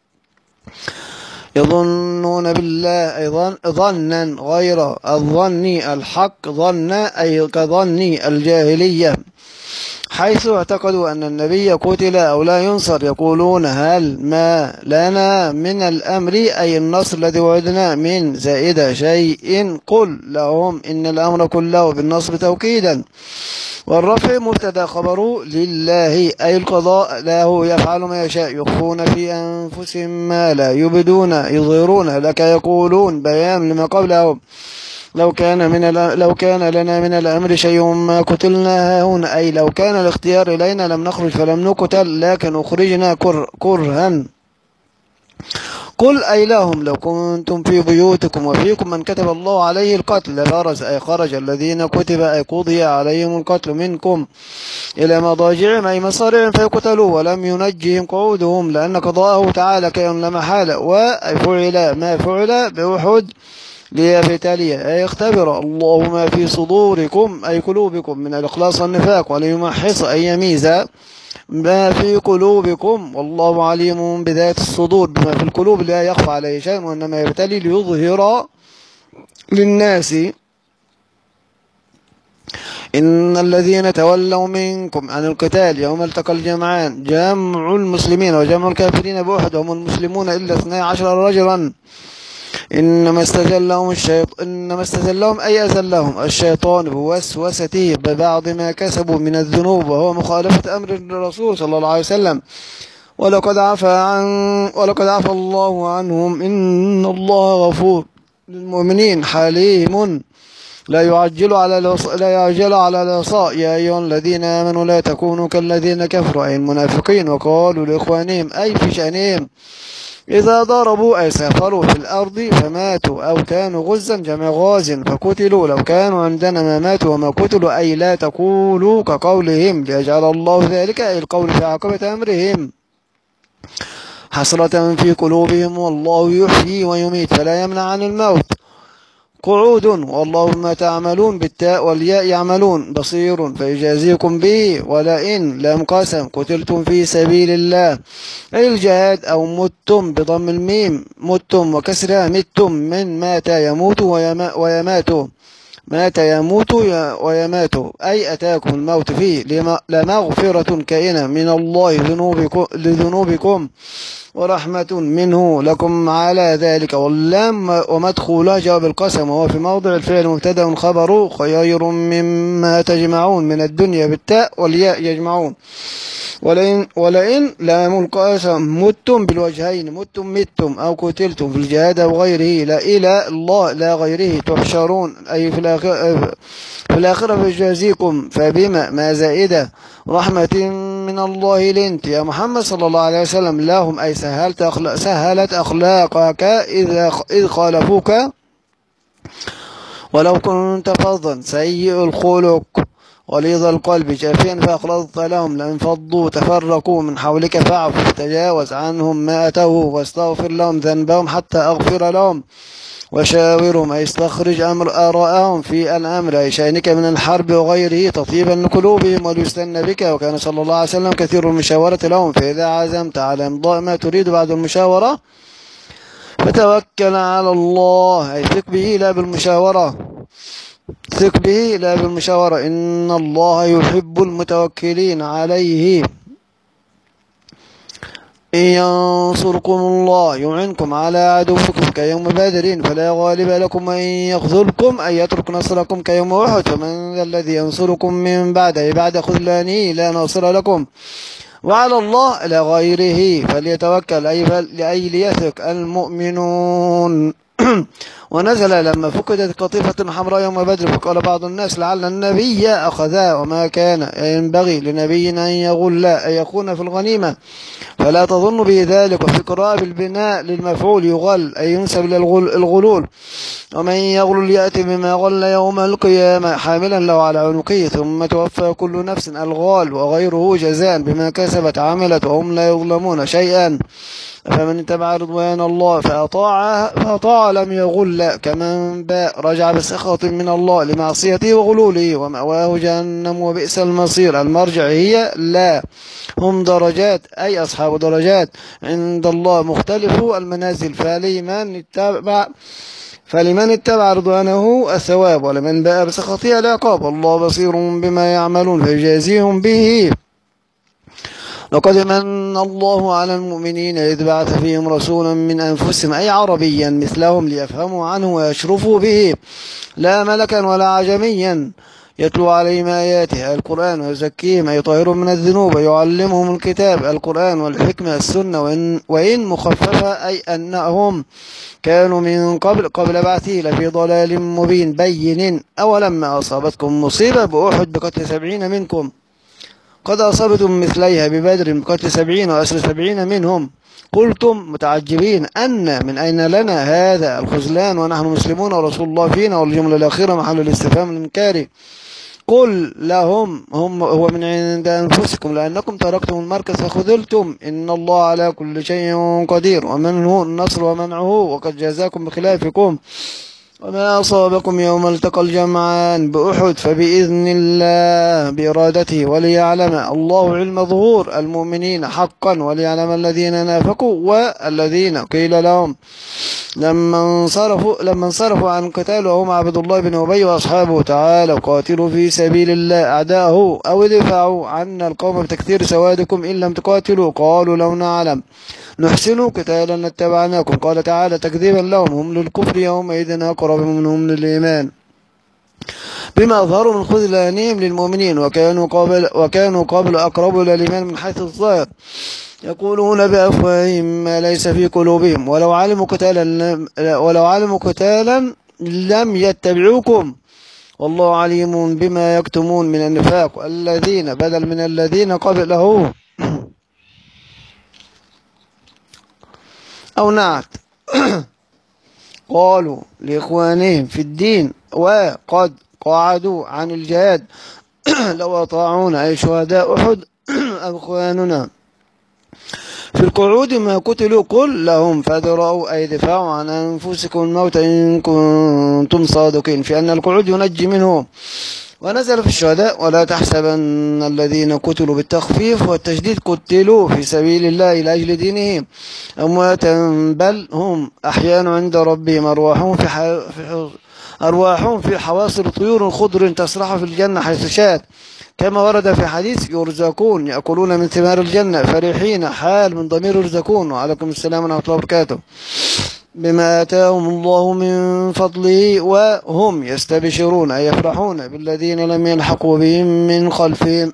يظنون بالله أيضا ظنا غير الظن الحق ظن أي كظن الجاهلية حيث اعتقدوا أن النبي قتل أو لا ينصر يقولون هل ما لنا من الأمر أي النصر الذي وعدنا من زائد شيء قل لهم إن الأمر كله بالنصر توكيدا والرفع مبتدا خبر لله أي القضاء له يفعل ما يشاء يخفون في أنفسهم ما لا يبدون يظهرون لك يقولون بيان لما قبله لو كان من لو كان لنا من الأمر شيء ما قتلنا هنا أي لو كان الاختيار إلينا لم نخرج فلم نقتل لكن أخرجنا كر كرها قل أي لهم لو كنتم في بيوتكم وفيكم من كتب الله عليه القتل لبرز أي خرج الذين كتب أي قضي عليهم القتل منكم إلى مضاجعهم أي مصارعهم فيقتلوا ولم ينجهم قعودهم لأن قضاءه تعالى كأن لا محالة وأي فعل ما فعل بوحد ليبتلي أي اختبر الله ما في صدوركم أي قلوبكم من الإخلاص والنفاق وليمحص أي يميز ما في قلوبكم والله عليم بذات الصدور بما في القلوب لا يخفى عليه شيء وإنما يبتلي ليظهر للناس إن الذين تولوا منكم عن القتال يوم التقى الجمعان جمع المسلمين وجمع الكافرين بأحد هم المسلمون إلا اثني عشر رجلا إنما استزلهم الشيطان إنما استزلهم أي أزلهم الشيطان بوسوسته ببعض ما كسبوا من الذنوب وهو مخالفة أمر الرسول صلى الله عليه وسلم ولقد عفا عن ولقد عفا الله عنهم إن الله غفور للمؤمنين حليم لا يعجل على لا يعجل على العصاء يا أيها الذين آمنوا لا تكونوا كالذين كفروا أي المنافقين وقالوا لإخوانهم أي في شأنهم إذا ضربوا أي سافروا في الأرض فماتوا أو كانوا غزا جمع غاز فقتلوا لو كانوا عندنا ما ماتوا وما قتلوا أي لا تقولوا كقولهم ليجعل الله ذلك أي القول في عاقبة أمرهم حسرة في قلوبهم والله يحيي ويميت فلا يمنع عن الموت قعود والله ما تعملون بالتاء والياء يعملون بصير فيجازيكم به ولئن لم قسم قتلتم في سبيل الله أي الجهاد أو متم بضم الميم متم وكسرها متم من مات يموت ويمات مات يموت ويمات أي أتاكم الموت فيه لمغفرة كائنة من الله ذنوبكم لذنوبكم ورحمة منه لكم على ذلك واللام ومدخولها جواب القسم وهو في موضع الفعل مبتدأ خبره خير مما تجمعون من الدنيا بالتاء والياء يجمعون ولئن ولئن لام القسم متم بالوجهين متم متم أو قتلتم في الجهاد أو غيره لا إلى الله لا غيره تحشرون أي في الآخرة في الآخرة فيجازيكم فبما ما زائدة رحمة من الله لنت يا محمد صلى الله عليه وسلم لهم أي سهلت أخلاق سهلت أخلاقك إذا إذ خالفوك ولو كنت فظا سيء الخلق غليظ القلب جافيا فأخلظت لهم لانفضوا تفرقوا من حولك فاعف تجاوز عنهم ما أتوا واستغفر لهم ذنبهم حتى أغفر لهم وشاورهم أي استخرج أمر آراءهم في الأمر أي شأنك من الحرب وغيره تطيبا لقلوبهم وليستنى بك وكان صلى الله عليه وسلم كثير المشاورة لهم فإذا عزمت على إمضاء ما تريد بعد المشاورة فتوكل على الله، أي ثق به لا بالمشاورة، ثق به لا بالمشاورة، إن الله يحب المتوكلين عليه. إن ينصركم الله يعنكم على عدوكم كيوم بدر فلا غالب لكم، وإن يخذلكم أن يترك نصركم كيوم أحد، فمن ذا الذي ينصركم من بعده بعد خذلانه لا ناصر لكم، وعلى الله إلى غيره فليتوكل أي ليثق المؤمنون. ونزل لما فقدت قطيفة حمراء يوم بدر، فقال بعض الناس لعل النبي أخذها، وما كان ينبغي لنبي أن يغل أن يكون في الغنيمة، فلا تظن به ذلك. وفي قراءة بالبناء للمفعول يغل أي ينسب للغلول، ومن يغلل يأتي بما غل يوم القيامة حاملا له على عنقه، ثم توفى كل نفس الغال وغيره جزاء بما كسبت عملت وهم لا يظلمون شيئا. فمن اتبع رضوان الله فأطاع فأطاع لم يغل، كمن باء رجع بسخط من الله لمعصيته وغلوله، ومأواه جهنم وبئس المصير. المرجع هي لا، هم درجات أي أصحاب درجات عند الله مختلف المنازل، فلمن اتبع فلمن اتبع رضوانه الثواب، ولمن باء بسخطه العقاب، الله بصير بما يعملون فيجازيهم به. لقد من الله على المؤمنين إذ بعث فيهم رسولا من أنفسهم أي عربيا مثلهم ليفهموا عنه ويشرفوا به، لا ملكا ولا عجميا، يتلو عليهم آياته القرآن ويزكيهم أي يطهرهم من الذنوب، ويعلمهم الكتاب القرآن والحكمة السنة، وإن, وإن مخففة أي أنهم كانوا من قبل قبل بعثه لفي ضلال مبين بين. أولما أصابتكم مصيبة بأحد بقتل سبعين منكم قد أصابتم مثليها ببدر بقتل سبعين وأسر سبعين منهم، قلتم متعجبين أن من أين لنا هذا الخذلان ونحن مسلمون ورسول الله فينا، والجملة الأخيرة محل الاستفهام الإنكاري. قل لهم هم هو من عند أنفسكم لأنكم تركتم المركز فخذلتم، إن الله على كل شيء قدير، ومنه النصر ومنعه، وقد جازاكم بخلافكم. وما أصابكم يوم التقى الجمعان بأحد فبإذن الله بإرادته، وليعلم الله علم ظهور المؤمنين حقا، وليعلم الذين نافقوا والذين قيل لهم لما انصرفوا لما انصرفوا عن القتال وهم عبد الله بن أبي وأصحابه تعالى قاتلوا في سبيل الله أعداءه أو دفعوا عنا القوم بتكثير سوادكم إن لم تقاتلوا، قالوا لو نعلم نحسن قتالا لاتبعناكم. قال تعالى تكذيبا لهم هم للكفر يومئذ أقرب منهم للإيمان بما أظهروا من خذلانهم للمؤمنين، وكانوا قبل وكانوا قبل أقرب إلى الإيمان من حيث الظاهر، يقولون بأفواههم ما ليس في قلوبهم، ولو علموا قتالا ولو علموا قتالا لم يتبعوكم، والله عليم بما يكتمون من النفاق. الذين بدل من الذين قبله أو نعت قالوا لإخوانهم في الدين وقد قعدوا عن الجهاد لو أطاعونا أي شهداء أحد أخواننا في القعود ما قتلوا، قل لهم فادرؤوا أي دفاعوا عن أنفسكم الموت إن كنتم صادقين في أن القعود ينجي منه. ونزل في الشهداء ولا تحسبن الذين قتلوا بالتخفيف والتشديد قتلوا في سبيل الله لأجل دينهم أمواتا بل هم أحيان عند ربهم أرواحهم في, ح... في أرواحهم في حواصل طيور خضر تسرح في الجنة حيث شاءت، كما ورد في حديث يرزقون يأكلون من ثمار الجنة فرحين حال من ضمير يرزقون. وعليكم السلام ورحمة الله وبركاته. بما آتاهم الله من فضله وهم يستبشرون أي يفرحون بالذين لم يلحقوا بهم من خلفهم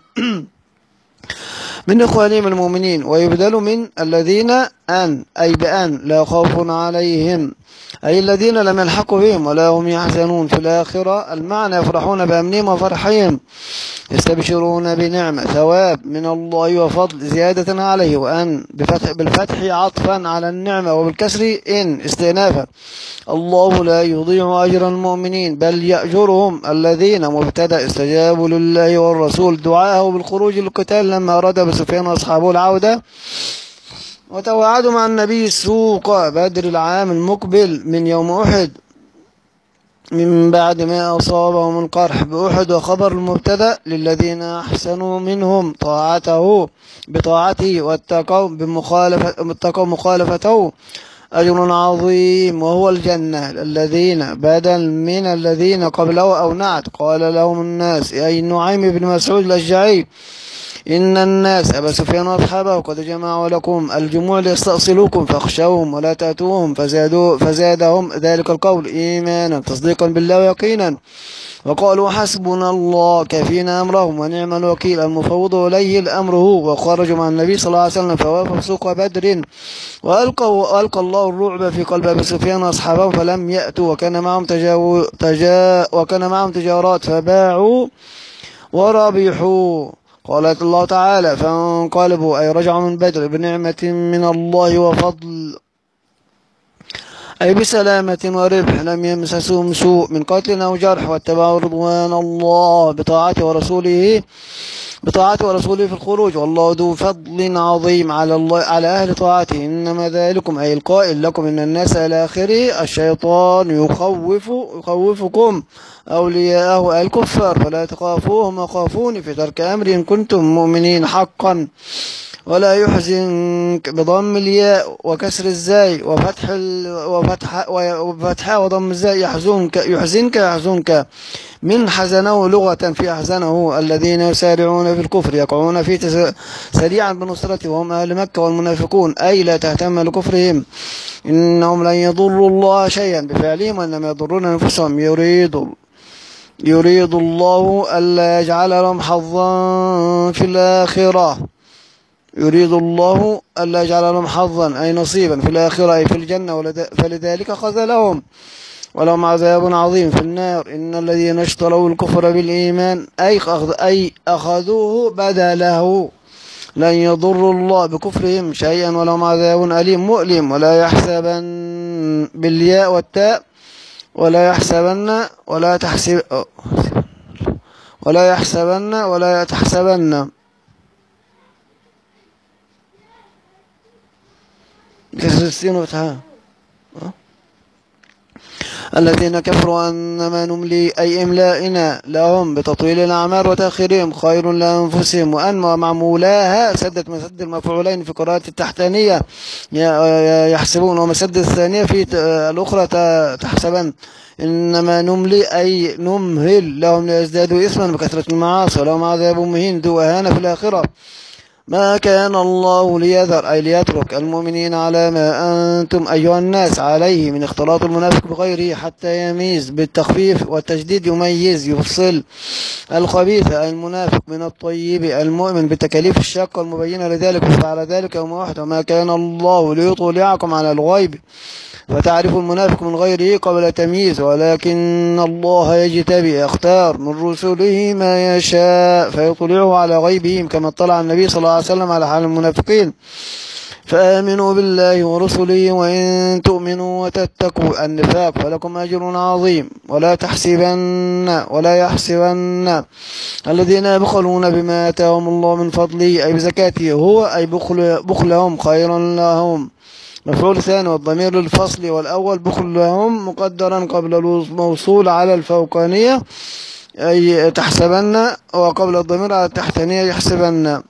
من إخوانهم المؤمنين، ويبدل من الذين أن أي بأن لا خوف عليهم أي الذين لم يلحقوا بهم ولا هم يحزنون في الآخرة، المعنى يفرحون بأمنهم وفرحهم، يستبشرون بنعمة ثواب من الله وفضل زيادة عليه، وأن بفتح بالفتح عطفا على النعمة وبالكسر إن استئنافا. الله لا يضيع أجر المؤمنين بل يأجرهم الذين مبتدأ استجابوا لله والرسول دعاءه بالخروج للقتال لما أراد أبو سفيان وأصحابه العودة وتواعدوا مع النبي سوق بدر العام المقبل من يوم أحد من بعد ما أصابهم القرح بأحد، وخبر المبتدأ للذين أحسنوا منهم طاعته بطاعته واتقوا بمخالفة مخالفته أجر عظيم وهو الجنة. الذين بدل من الذين قبله أو نعت. قال لهم الناس أي نعيم بن مسعود الأشجعي إن الناس أبا سفيان وأصحابه قد جمعوا لكم الجموع ليستأصلوكم فاخشوهم ولا تأتوهم فزادوا فزادهم ذلك القول إيمانا تصديقا بالله ويقينا وقالوا حسبنا الله كفينا أمرهم ونعم الوكيل المفوض إليه الأمر هو. وخرجوا مع النبي صلى الله عليه وسلم فوافوا سوق بدر وألقوا ألقى الله الرعب في قلب أبي سفيان وأصحابه فلم يأتوا وكان معهم تجاو تجا وكان معهم تجارات فباعوا وربحوا. قالت الله تعالى فانقلبوا أي رجعوا من بدر بنعمة من الله وفضل أي بسلامة وربح لم يمسسهم سوء من قتل أو جرح واتبعوا رضوان الله بطاعته ورسوله بطاعته ورسوله في الخروج والله ذو فضل عظيم على الله على أهل طاعته. إنما ذلكم أي القائل لكم إن الناس إلى آخره الشيطان يخوف يخوفكم أولياءه الكفار فلا تخافوهم وخافوني في ترك أمر إن كنتم مؤمنين حقا. ولا يحزنك بضم الياء وكسر الزاي وفتح وفتح وفتحها وضم الزاي يحزنك يحزنك يحزنك من حزنه لغة في أحزنه الذين يسارعون في الكفر يقعون فيه سريعا بنصرته وهم أهل مكة والمنافقون أي لا تهتم لكفرهم إنهم لن يضروا الله شيئا بفعلهم وإنما يضرون أنفسهم. يريد يريد الله ألا يجعل لهم حظا في الآخرة يريد الله ألا يجعل لهم حظا أي نصيبا في الآخرة أي في الجنة فلذلك خذلهم ولهم عذاب عظيم في النار. إن الذين اشتروا الكفر بالإيمان أي أي أخذوه بدله لن يضروا الله بكفرهم شيئا ولهم عذاب أليم مؤلم. ولا يحسبن بالياء والتاء ولا يحسبن ولا تحسب ولا يحسبن ولا تحسبن كسر السين وفتحها الذين كفروا أنما نملي أي إملائنا لهم بتطويل الأعمار وتأخيرهم خير لأنفسهم وأن معمولاها سدت مسد المفعولين في قراءة التحتانية يحسبون ومسد الثانية في الأخرى تحسبن. إنما نملي أي نمهل لهم ليزدادوا إثما بكثرة المعاصي ولهم عذاب مهين ذو أهانة في الآخرة. ما كان الله ليذر أي ليترك المؤمنين على ما أنتم أيها الناس عليه من اختلاط المنافق بغيره حتى يميز بالتخفيف والتجديد يميز يفصل الخبيث أي المنافق من الطيب المؤمن بالتكاليف الشاقة المبينة لذلك فعل ذلك يوم واحد. وما كان الله ليطلعكم على الغيب فتعرف المنافق من غيره قبل تمييز ولكن الله يجتبي يختار من رسله ما يشاء فيطلعه على غيبهم كما اطلع النبي صلى الله عليه وسلم على حال المنافقين. فآمنوا بالله ورسله وإن تؤمنوا وتتقوا النفاق فلكم أجر عظيم. ولا تحسبن ولا يحسبن الذين يبخلون بما آتاهم الله من فضله أي بزكاته هو أي بخل بخلهم خيرا لهم مفعول ثاني والضمير للفصل والأول بخل لهم مقدرا قبل الموصول على الفوقانية أي تحسبن وقبل الضمير على التحتانية يحسبن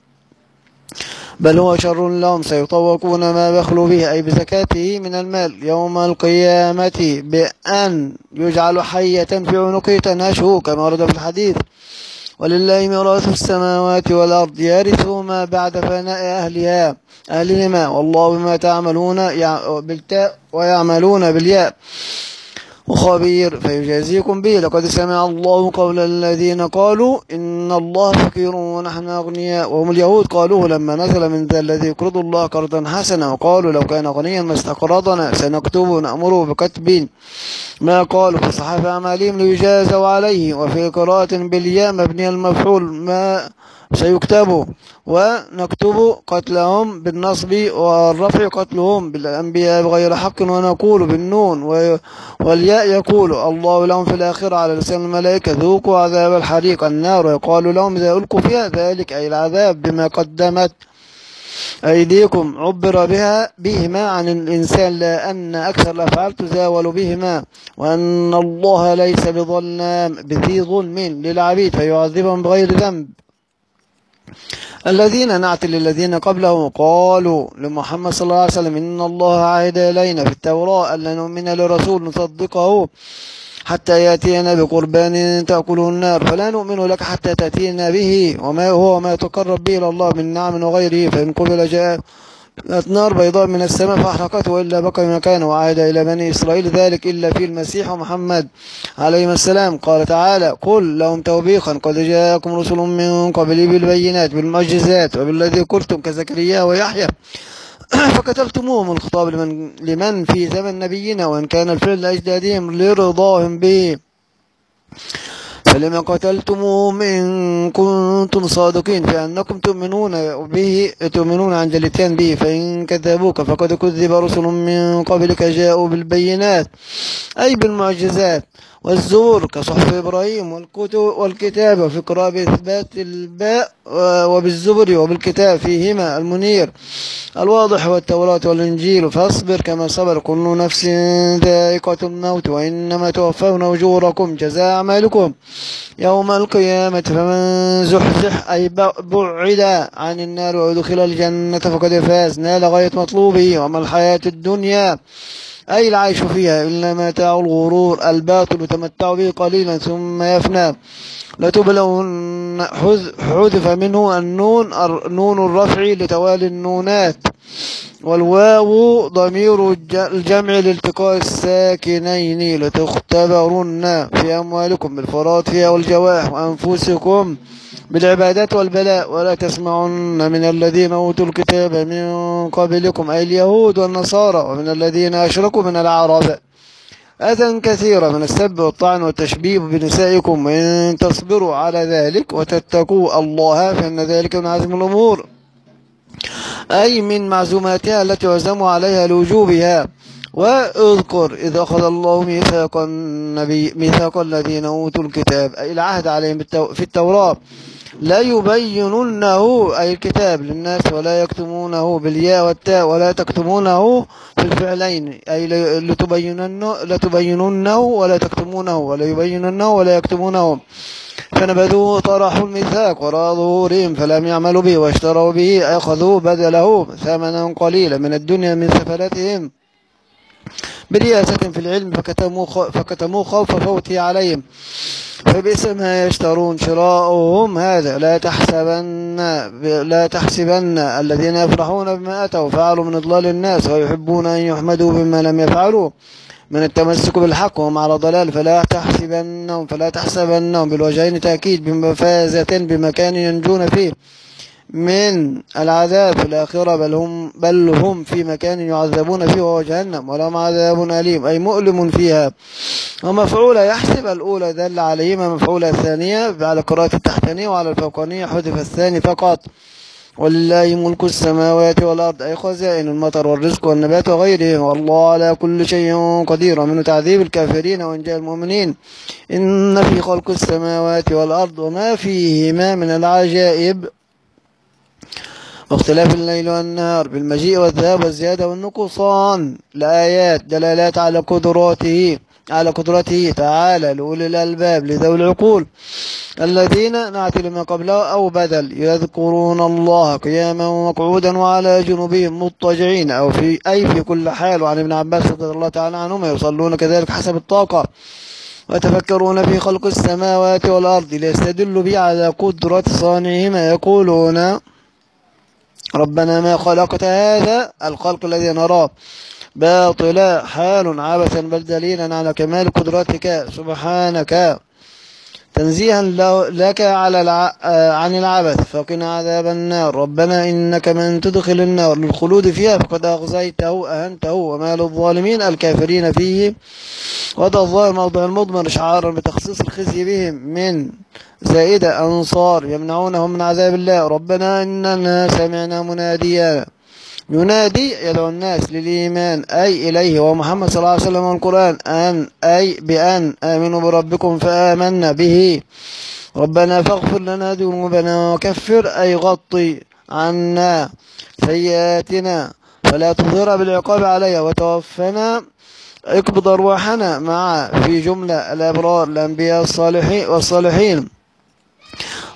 بل هو شر لهم سيطوقون ما بخلوا به أي بزكاته من المال يوم القيامة بأن يجعل حية في عنقه تنهشه كما ورد في الحديث. ولله ميراث السماوات والأرض يرث ما بعد فناء أهلها أهلهما والله بما تعملون بالتاء ويعملون بالياء وخبير فيجازيكم به. لقد سمع الله قول الذين قالوا إن الله فقير ونحن أغنياء وهم اليهود قالوه لما نزل من ذا الذي يقرض الله قرضا حسنا وقالوا لو كان غنيا ما استقرضنا سنكتبه نأمره بكتب ما قالوا في صحائف أعمالهم ليجازوا عليه. وفي قراءة بالياء مبني المفعول ما سيكتبوا ونكتب قتلهم بالنصب والرفع قتلهم بالأنبياء بغير حق ونقول بالنون والياء يقول الله لهم في الآخرة على لسان الملائكة ذوقوا عذاب الحريق النار ويقال لهم إذا ألقوا فيها ذلك أي العذاب بما قدمت أيديكم عبر بها بهما عن الإنسان لا أن أكثر الأفعال تزاول بهما وأن الله ليس بظلام بذي ظلم للعبيد فيعذبهم بغير ذنب الذين نعت للذين قبلهم قالوا لمحمد صلى الله عليه وسلم إن الله عهد إلينا في التوراة ألا نؤمن لرسول نصدقه حتى يأتينا بقربان تأكله النار فلا نؤمن لك حتى تأتينا به وما هو ما يتقرب به إلى الله من نعم وغيره فإن قبل جاء نار بيضاء من السماء فأحرقته وإلا بقي مكانه وعاد إلى بني إسرائيل ذلك إلا في المسيح ومحمد عليه السلام. قال تعالى قل لهم توبيخا قد جاءكم رسل من قبلي بالبينات بالمعجزات وبالذي قلتم كزكريا ويحيى فقتلتموهم. الخطاب لمن, لمن في زمن نبينا وإن كان الفعل لأجدادهم لرضاهم به فلما قتلتموهم إن كنتم صادقين فأنكم تؤمنون به تؤمنون عن الاتيان به فإن كذبوك فقد كذب رسل من قبلك جاءوا بالبينات أي بالمعجزات والزور كصحف إبراهيم والكتاب وفي قراءة بإثبات الباء وبالزبر وبالكتاب فيهما المنير الواضح والتوراة والإنجيل فاصبر كما صبر كل نفس ذائقة الموت وإنما توفون أجوركم جزاء أعمالكم يوم القيامة فمن زحزح أي بعد عن النار وأدخل الجنة فقد فاز نال غاية مطلوبه. وما الحياة الدنيا أي العيش فيها إلا متاع الغرور الباطل تمتع به قليلا ثم يفنى لتبلون حذف منه النون نون الرفع لتوالي النونات والواو ضمير الجمع لالتقاء الساكنين لتختبرن في أموالكم بالفرات فيها والجواح وأنفسكم بالعبادات والبلاء ولا تسمعن من الذين أوتوا الكتاب من قبلكم أي اليهود والنصارى ومن الذين أشركوا من العرب أذى كثيرا من السب والطعن والتشبيه بنسائكم وإن تصبروا على ذلك وتتقوا الله فإن ذلك من عزم الأمور أي من معزوماتها التي عزموا عليها لوجوبها. واذكر إذ أخذ الله ميثاق النبي ميثاق الذين أوتوا الكتاب أي العهد عليهم في التوراة لا يبينونه أي الكتاب للناس ولا يكتمونه بالياء والتاء ولا تكتمونه في الفعلين أي لتبيننه, لتبيننه ولا تكتمونه ولا يبيننه ولا يكتمونه فنبذوه طرحوا الميثاق وراء ظهورهم فلم يعملوا به واشتروا به أخذوا بدله ثمنا قليلا من الدنيا من سفلتهم برياسة في العلم فكتموا, فكتموا خوف فوته عليهم فبئس ما يشترون شراؤهم هذا. لا تحسبن لا تحسبن الذين يفرحون بما أتوا فعلوا من إضلال الناس ويحبون أن يحمدوا بما لم يفعلوا من التمسك بالحق وهم على ضلال فلا تحسبنهم فلا تحسبنهم بالوجهين تأكيد بمفازة بمكان ينجون فيه من العذاب في الآخرة بل هم, بل هم في مكان يعذبون فيه وهو جهنم ولهم عذاب أليم أي مؤلم فيها. ومفعول يحسب الأولى دل عليهما مفعول الثانية على قراءة التحتانية وعلى الفوقانية حذف الثاني فقط. ولله ملك السماوات والأرض أي خزائن المطر والرزق والنبات وغيره والله على كل شيء قدير ومن تعذيب الكافرين وإنجاء المؤمنين إن في خلق السماوات والأرض وما فيهما من العجائب واختلاف الليل والنهار بالمجيء والذهاب والزيادة والنقصان لآيات دلالات على قدراته على قدرته تعالى لأولي الألباب لذوي العقول الذين نعت لما قبله أو بدل يذكرون الله قياما وقعودا وعلى جنوبهم مضطجعين أو في أي في كل حال. وعن ابن عباس رضي الله تعالى عنهما يصلون كذلك حسب الطاقة ويتفكرون في خلق السماوات والأرض ليستدلوا به على قدرة صانعهما يقولون ربنا ما خلقت هذا الخلق الذي نراه باطلا حال عبثا بل دليلا على كمال قدرتك سبحانك تنزيها لك على الع... عن العبث فقنا عذاب النار ربنا إنك من تدخل النار للخلود فيها فقد أغزيته أهنته وما للظالمين الكافرين فيه. وهذا الظاهر موضع المضمر إشعارا بتخصيص الخزي بهم من زائدة أنصار يمنعونهم من عذاب الله. ربنا إننا سمعنا مناديا ينادي يدعو الناس للإيمان أي إليه ومحمد صلى الله عليه وسلم والقرآن أن أي بأن آمنوا بربكم فآمنا به ربنا فاغفر لنا ذنوبنا وكفر أي غطي عنا سيئاتنا فلا تظهر بالعقاب عليها وتوفنا اقبض أرواحنا مع في جملة الأبرار الأنبياء الصالحين والصالحين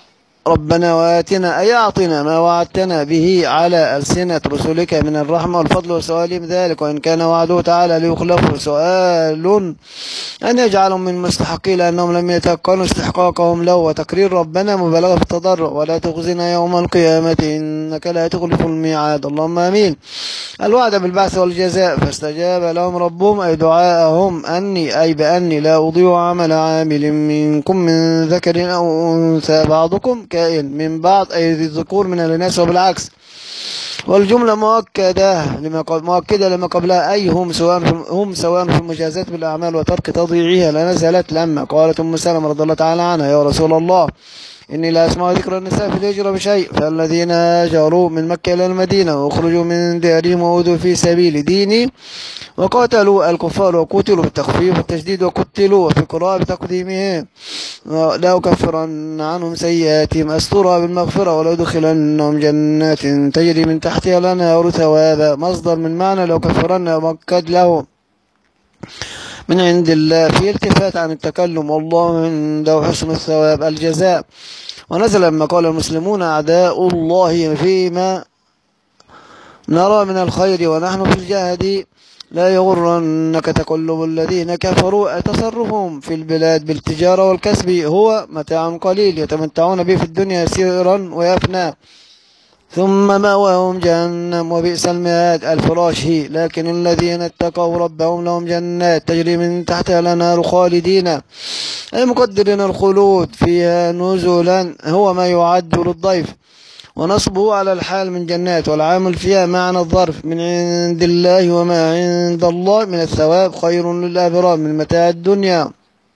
ربنا وآتنا أي أعطنا ما وعدتنا به على ألسنة رسلك من الرحمة والفضل وسؤالهم ذلك، وإن كان وعده تعالى ليخلفه سؤال أن يجعلهم من مستحقي لأنهم لم يتيقنوا استحقاقهم له، وتكرير ربنا مبالغة في التضرع، ولا تخزنا يوم القيامة إنك لا تخلف الميعاد. اللهم آمين. الوعد بالبعث والجزاء، فاستجاب لهم ربهم أي دعاءهم أني أي بأني لا أضيع عمل عامل منكم من ذكر أو أنثى بعضكم كائن من بعض أي الذكور من الإناث وبالعكس. والجملة مؤكدة لما مؤكدة لما قبلها أي هم سواء هم سواء في المجازات بالأعمال وترك تضييعها، لنزلت لما قالت أم سلمة رضي الله تعالى عنها يا رسول الله إني لا أسمع ذكر النساء في الهجرة بشيء، فالذين هاجروا من مكة إلى المدينة وأخرجوا من ديارهم وأوذوا في سبيل ديني وقاتلوا الكفار وقتلوا بالتخفيف والتشديد وقتلوا وفي قراءة بتقديمهم لا أكفرن عنهم سيئاتهم أسترها بالمغفرة ولا أدخلنهم جنات تجري من تحتها الأنهار ثوابا، مصدر من معنى لو كفرن مؤكد له من عند الله في التفات عن التكلم، والله عنده حسن الثواب الجزاء. ونزل لما قال المسلمون أعداء الله فيما نرى من الخير ونحن في الجهد لا يغرنك تقلب الذين كفروا، تصرفهم في البلاد بالتجارة والكسب هو متاع قليل يتمتعون به في الدنيا يسيرا ويفنى ثم مأواهم جهنم وبئس المهاد الفراش هي، لكن الذين اتقوا ربهم لهم جنات تجري من تحتها الأنهار خالدين أي مقدرين الخلود فيها نزلا هو ما يعد للضيف، ونصبه على الحال من جنات، والعامل فيها معنى الظرف من عند الله، وما عند الله من الثواب خير للأبرار من متاع الدنيا.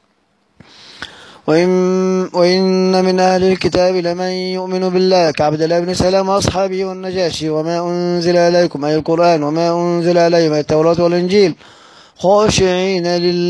وإن, وإن من أهل الكتاب لمن يؤمن بالله كعبد الله بن سلام وأصحابه والنجاشي وما أنزل إليكم أي القرآن وما أنزل إليهم أي التوراة والإنجيل خاشعين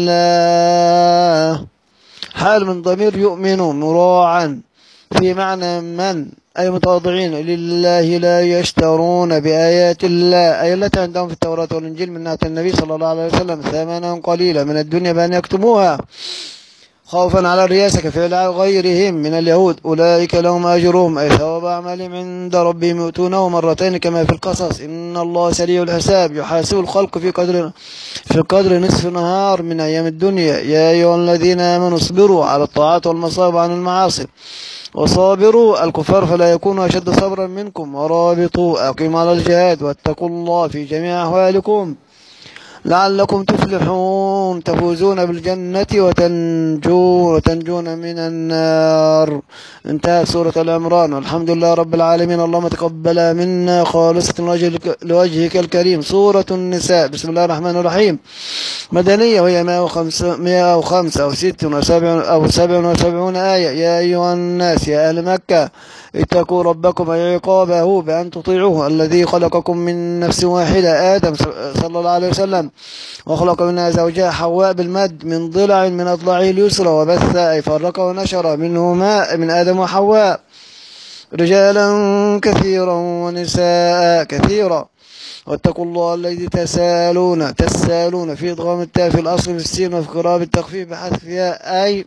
لله، حال من ضمير يؤمن مراعا في معنى من أي متواضعين لله لا يشترون بآيات الله أي التي عندهم في التوراة والإنجيل من نعت النبي صلى الله عليه وسلم ثمنا قليلا من الدنيا بأن يكتموها خوفا على الرياسة كفعل غيرهم من اليهود، أولئك لهم أجرهم أي ثواب أعمالهم عند ربهم يؤتونه مرتين كما في القصص إن الله سريع الحساب يحاسب الخلق في قدر في قدر نصف نهار من أيام الدنيا. يا أيها الذين آمنوا اصبروا على الطاعات والمصائب عن المعاصي وصابروا الكفار فلا يكونوا أشد صبرا منكم، ورابطوا أقيموا على الجهاد واتقوا الله في جميع أحوالكم لعلكم تفلحون تفوزون بالجنة وتنجون, وتنجون من النار. انتهى سورة العمران. والحمد لله رب العالمين. اللهم تقبل منا خالصة لوجهك الكريم. سورة النساء. بسم الله الرحمن الرحيم. مدنية وهي مئة وخمسة أو ست أو سبع وسبعون آية. يا أيها الناس يا أهل مكة اتقوا ربكم أي عقابه بأن تطيعوه الذي خلقكم من نفس واحدة آدم صلى الله عليه وسلم وخلق منها زوجها حواء بالمد من ضلع من أضلاعه اليسرى وبث أي فرق ونشر منهما من آدم وحواء رجالا كثيرا ونساء كثيرا. واتقوا الله الذي تسالون تسالون في إضغام التاء في الأصل في السين وفي قراءة التخفيف بحذفها أي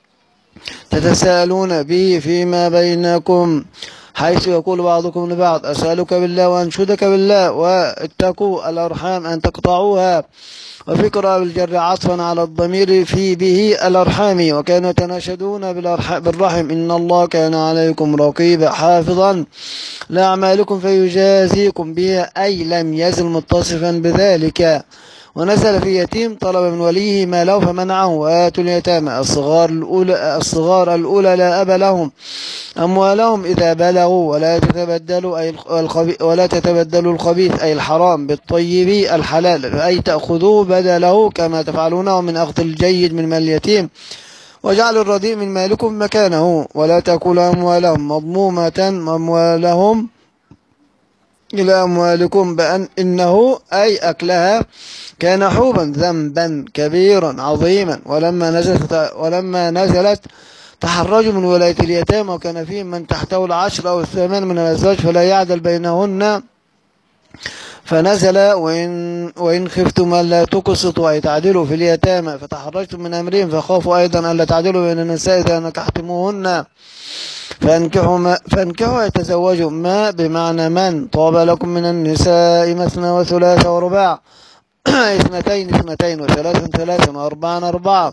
تتساءلون به فيما بينكم حيث يقول بعضكم لبعض أسألك بالله وأنشدك بالله. واتقوا الأرحام أن تقطعوها. وفي قراءة بالجر عطفا على الضمير في به الأرحام وكانوا يتناشدون بالرحم إن الله كان عليكم رقيبا حافظا لأعمالكم فيجازيكم بها أي لم يزل متصفا بذلك. ونزل في يتيم طلب من وليه ما له فمنعه. وآتوا اليتامى الصغار الأولى الصغار الأولى لا أب لهم أموالهم إذا بلغوا ولا تتبدلوا أي الخبيث ولا تتبدلوا الخبيث أي الحرام بالطيب الحلال أي تأخذوه بدله كما تفعلونه من أخذ الجيد من مال اليتيم وجعل الرديء من مالكم مكانه. ولا تأكلوا أموالهم مضمومة أموالهم إلى أموالكم بأن إنه أي أكلها كان حوبا ذنبا كبيرا عظيما. ولما نزلت ولما نزلت تحرجوا من ولاية اليتامى وكان فيهم من تحته العشر أو الثمان من الأزواج فلا يعدل بينهن فنزل وإن, وإن خفتم ألا تقسطوا أي تعدلوا في اليتامى فتحرجتم من أمرهم فخافوا أيضا ألا تعدلوا بين النساء إذا نكحتموهن فانكحوا ما فانكحوا يتزوجوا ما بمعنى من طاب لكم من النساء مثنى وثلاث ورباع اثنتين اثنتين وثلاث ثلاث وأربعا أربعة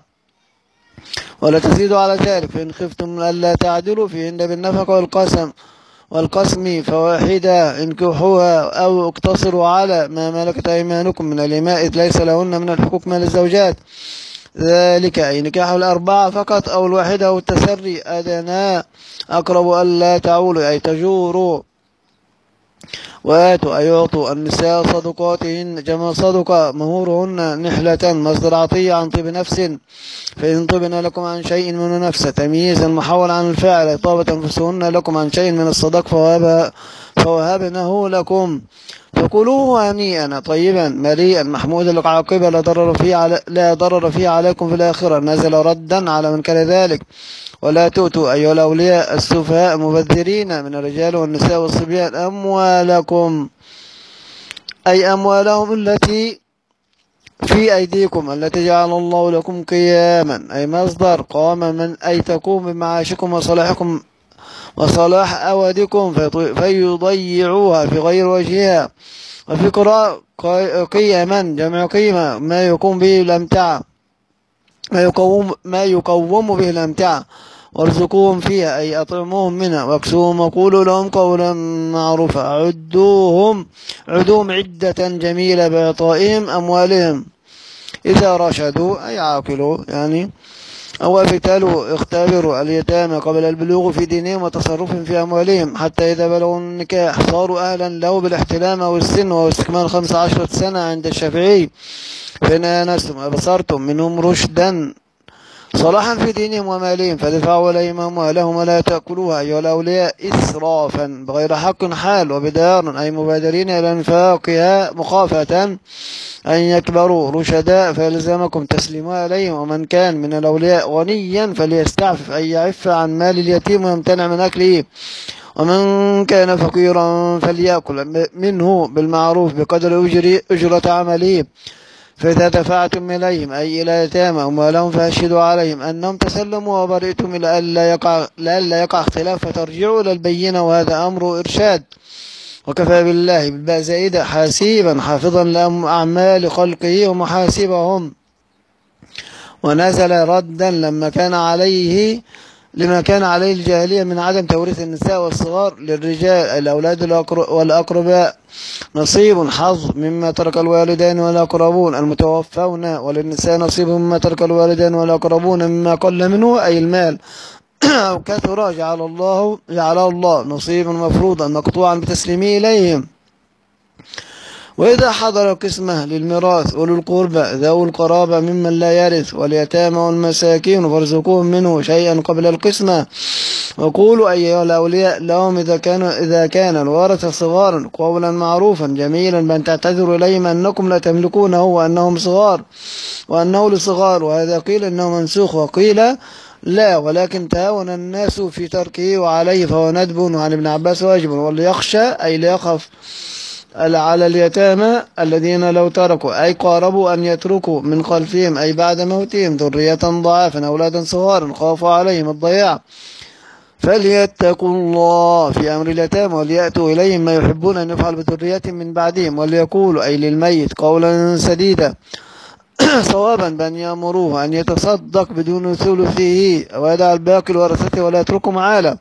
ولا تزيدوا على ذلك فإن خفتم ألا تعدلوا فيهن بالنفقة والقسم والقسم فواحدة انكحوها أو اقتصروا على ما ملكت أيمانكم من الإماء إذ ليس لهن من الحقوق ما للزوجات ذلك أي نكاح الأربعة فقط أو الواحدة أو التسري أدنى أقرب ألا تعولوا أي تجوروا وآتوا أي يعطوا النساء صدقاتهن جمع صدقة مهورهن نحلة مصدر عطية عن طيب نفس فإن طبن لكم عن شيء من نفس تمييزا محول عن الفعل طابت أنفسهن لكم عن شيء من الصدق فوهبنه لكم فكلوه هنيئا طيبا مليئا محمودا العاقبة لا ضرر فيه على لا ضرر فيه عليكم في الآخرة نزل ردا على من كان ذلك ولا تؤتوا أيها الأولياء السفهاء مبذرين من الرجال والنساء والصبيان أموالكم أي أموالهم التي في أيديكم التي جعل الله لكم قياما أي مصدر قام من أي تقوم بمعاشكم وصلاحكم وصلاح أودكم فيضيعوها في غير وجهها وفي قراءة قيما جمع قيمة ما يقوم به الأمتعة ما يقوم, ما يقوم به الأمتعة وارزقوهم فيها أي أطعموهم منها واكسوهم وقولوا لهم قولا معروفا عدوهم عدوهم عدة جميلة بإعطائهم أموالهم إذا رشدوا أي عاقلوا يعني أو ابتلوا اختبروا اليتامى قبل البلوغ في دينهم وتصرفهم في أموالهم حتى إذا بلغوا النكاح صاروا أهلا له بالاحتلام أو السن واستكمال خمس عشرة سنة عند الشافعي فإن آنستم أبصرتم منهم رشدا صلاحا في دينهم ومالهم فدفعوا إليهم أموالهم ولا تأكلوها أيها الأولياء إسرافا بغير حق حال وبدار أي مبادرين إلى انفاقها مخافة أن يكبروا رشداء فيلزمكم تسليمها إليهم ومن كان من الأولياء غنيا فليستعفف أن يعف عن مال اليتيم ويمتنع من أكله ومن كان فقيرا فليأكل منه بالمعروف بقدر أجرة عمله فإذا دفعتم إليهم أي إلى يتامى أموالهم فأشهدوا عليهم أنهم تسلموا وبرئتم إلى ألا يقع, يقع اختلاف فترجعوا إلى البينة وهذا أمر إرشاد وكفى بالله بالباء زائدة حاسبا حافظا لأعمال خلقه ومحاسبهم ونزل ردا لما كان عليه لما كان عليه الجاهلية من عدم توريث النساء والصغار للرجال الأولاد والأقرباء نصيب حظ مما ترك الوالدين والأقربون المتوفون وللنساء نصيب مما ترك الوالدين والأقربون مما قل منه أي المال أو كثر جعل الله جعله الله نصيبا مفروضا مقطوعا بتسليمه إليهم وإذا حضر القسمة للميراث وللقربى ذوي القرابة ممن لا يرث واليتامى والمساكين فارزقوهم منه شيئا قبل القسمة وقولوا أيها الأولياء لهم إذا كان إذا كان الورثة صغارا قولا معروفا جميلا بأن تعتذروا إليهم أنكم لا تملكونه وأنهم صغار وأنه لصغار وهذا قيل أنه منسوخ وقيل لا ولكن تهاون الناس في تركه وعليه فهو ندب عن ابن عباس واجب وليخشى أي ليخف على اليتامى الذين لو تركوا أي قاربوا أن يتركوا من خلفهم أي بعد موتهم ذرية ضعافا أولادا صغارا خافوا عليهم الضياع فليتقوا الله في أمر اليتامى وليأتوا إليهم ما يحبون أن يفعل بذرية من بعدهم وليقولوا أي للميت قولا سديدا صوابا بأن يأمروه أن يتصدق بدون ثلثه ويدع الباقي الورثة ولا يتركوا معاله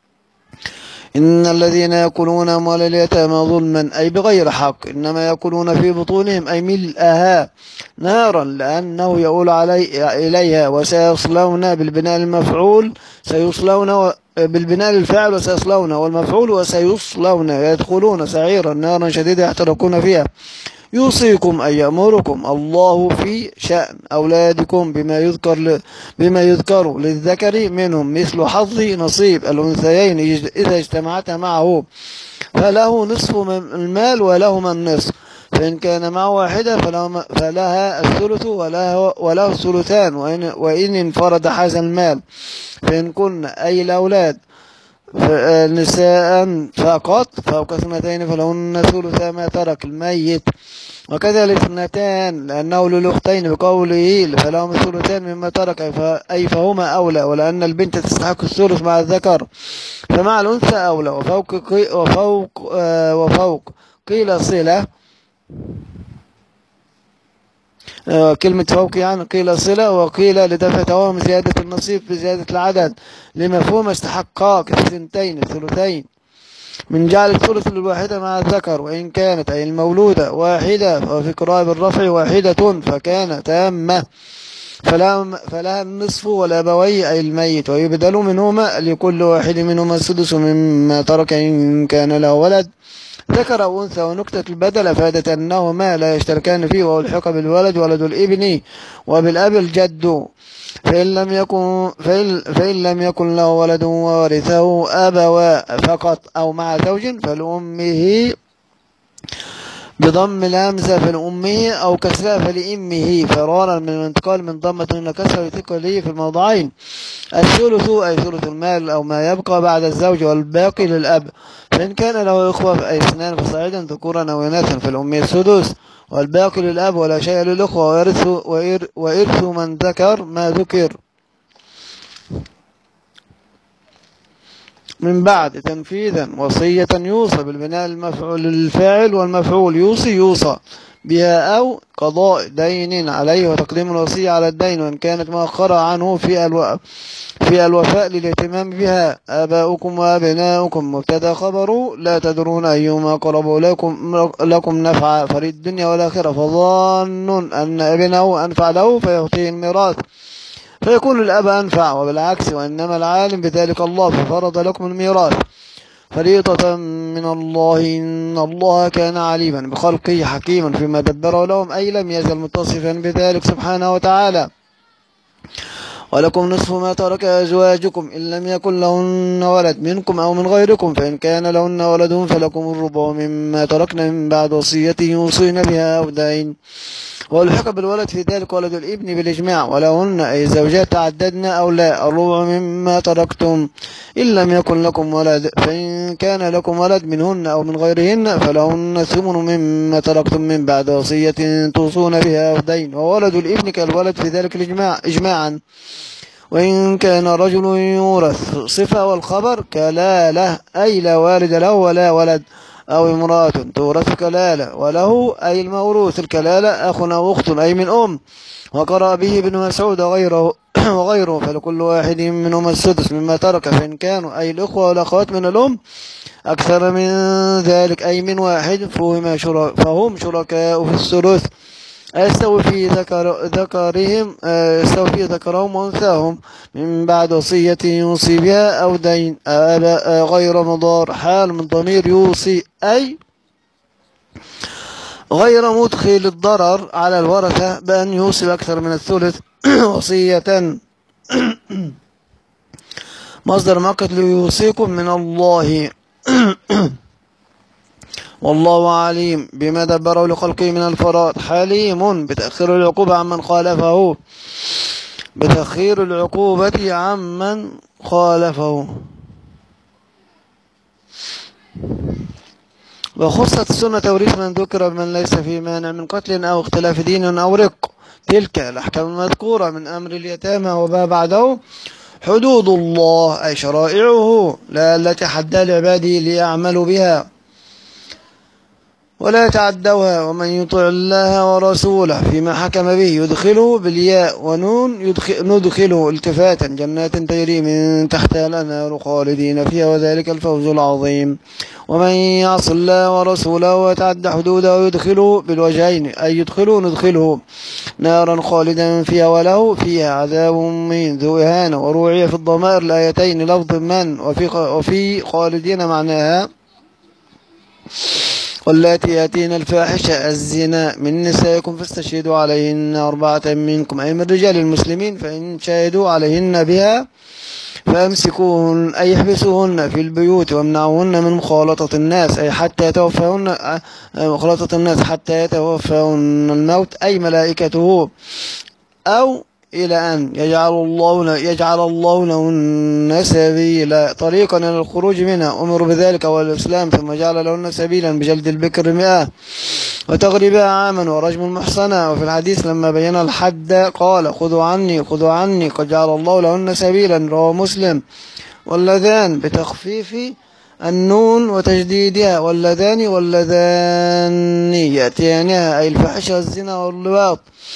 إن الذين يأكلون أموال اليتامى ظلما أي بغير حق إنما يأكلون في بطونهم أي ملءها نارا لأنه يؤول علي إليها وسيصلون بالبناء المفعول سيصلون بالبناء الفاعل وسيصلون والمفعول وسيصلون يدخلون سعيرا نارا شديدة يحترقون فيها يوصيكم أن يأمركم الله في شأن أولادكم بما يذكر بما يذكر للذكر منهم مثل حظ نصيب الأنثيين إذا اجتمعتا معه فله نصف المال ولهما النصف فإن كان معه واحدة فلها الثلث وله الثلثان وإن, وإن انفرد حاز المال فإن كن أي الأولاد نساء فقط فوق اثنتين فلهن ثلث ما ترك الميت، وكذا الاثنتان لأنه للأختين بقوله فلهم الثلثان مما ترك أي فهما أولى، ولأن البنت تستحق الثلث مع الذكر فمع الأنثى أولى. وفوق وفوق آه وفوق قيل صلة، آه كلمة فوق يعني قيل صلة، وقيل لدفع توام زيادة النصيب بزيادة العدد لمفهوم استحقاق الثنتين الثلثين من جعل الثلث للواحدة مع الذكر، وإن كانت أي المولودة واحدة وفي قراءة بالرفع واحدة فكان تامة فلها النصف والأبوي أي الميت، ويبدل منهما لكل واحد منهما السدس مما ترك إن كان له ولد ذكر أو أنثى. ونكتة البدل أفادت أنهما لا يشتركان فيه، والحق بالولد ولد الابن وبالأب الجد، فإن لم يكن فإن, فإن لم يكن له ولد وورثه أبوا فقط أو مع زوج فلأمه بضم الهمزة فلأمه أو كسرها فلإمه فرارا من الانتقال من ضمة إلى كسر لثقله في الموضعين. الثلث أي ثلث المال أو ما يبقى بعد الزوج، والباقي للأب، فإن كان له إخوة فأي اثنان فصاعدا ذكورا أو إناثا فالأم السدس، والباقي للأب ولا شيء للأخوة، وإرث من ذكر ما ذكر من بعد تنفيذا وصية يوصى بالبناء المفعول للفاعل، والمفعول يوصي يوصى بها أو قضاء دين عليه وتقديم الوصية على الدين، وإن كانت مؤخرة عنه في الو... في الوفاء للاهتمام بها. آباؤكم وأبناؤكم مبتدا خبر لا تدرون أيهما أقرب لكم لكم نفعا فريد الدنيا والآخرة، فظان أن ابنه أنفع له فيعطيه الميراث فيكون الأب أنفع، وبالعكس، وإنما العالم بذلك الله ففرض لكم الميراث فريضة من الله إن الله كان عليما بخلقه حكيما فيما دبره لهم، أي لم يزل متصفا بذلك سبحانه وتعالى. ولكم نصف ما ترك أزواجكم إن لم يكن لهن ولد منكم أو من غيركم، فإن كان لهن ولد فلكم الربع مما تركن من بعد وصية يوصين بها أو دين. والحق بالولد في ذلك ولد الابن بالإجماع، ولهن أي الزوجات تعددن أو لا الربع مما تركتم إن لم يكن لكم ولد، فإن كان لكم ولد منهن أو من غيرهن فلهن الثمن مما تركتم من بعد وصية توصون بها أو دين. وولد الابن كالولد في ذلك الإجماع إجماعا. وإن كان رجل يورث صفة والخبر كلالة أي لا والد له ولا ولد، أو امرأة تورث كلالة وله أي الموروث الكلالة أخ أو أخت أي من أم، وقرأ به ابن مسعود وغيره وغيره فلكل واحد منهما السدس مما ترك، فإن كانوا أي الأخوة والأخوات من الأم أكثر من ذلك أي من واحد فهم شركاء في الثلث، يستوي في ذكر ذكرهم يستوي في ذكرهم وأنثاهم من بعد وصية يوصي بها أو دين غير مضار، حال من ضمير يوصي أي غير مدخل الضرر على الورثة بأن يوصي أكثر من الثلث وصية مصدر مؤكد ليوصيكم من الله والله عليم بما دبره لخلقه من الفرائض، حليم بتأخير العقوبة عمن خالفه بتأخير العقوبة عمن خالفه. وخصت السنة توريث من ذكر بمن ليس في مانع من قتل أو اختلاف دين أو رق، تلك الأحكام المذكورة من أمر اليتامى وما بعده حدود الله أي شرائعه لا التي حدها لعباده ليعملوا بها ولا يتعدوها. ومن يطع الله ورسوله فيما حكم به يدخله بالياء ونون يدخل ندخله التفاتا جنات تجري من تحتها الأنهار خالدين فيها وذلك الفوز العظيم. ومن يعص الله ورسوله ويتعدى حدوده يدخله بالوجهين أي يدخله ندخله نارا خالدا فيها وله فيها عذاب من ذو إهانة. وروعي في الضمائر الآيتين لفظ من وفي, وفي خالدين معناها واللاتي يأتين الفاحشة الزنا من نسائكم فاستشهدوا عليهن أربعة منكم أي من رجال المسلمين، فإن شهدوا عليهن بها فأمسكوهن أي يحبسوهن في البيوت وامنعوهن من مخالطة الناس أي حتى يتوفاهن مخالطة الناس حتى يتوفاهن الموت أي ملائكته، أو إلى أن يجعل الله يجعل الله لهن سبيلا طريقا إلى الخروج منها. أمروا بذلك أول الإسلام، ثم جعل لهن سبيلا بجلد البكر مئة وتغريبها عاما ورجم المحصنة. وفي الحديث لما بين الحد قال خذوا عني خذوا عني قد جعل الله لهن سبيلا، رواه مسلم. واللذان بتخفيف النون وتجديدها، واللذان واللذان يأتيانها أي الفحش والزنا واللواط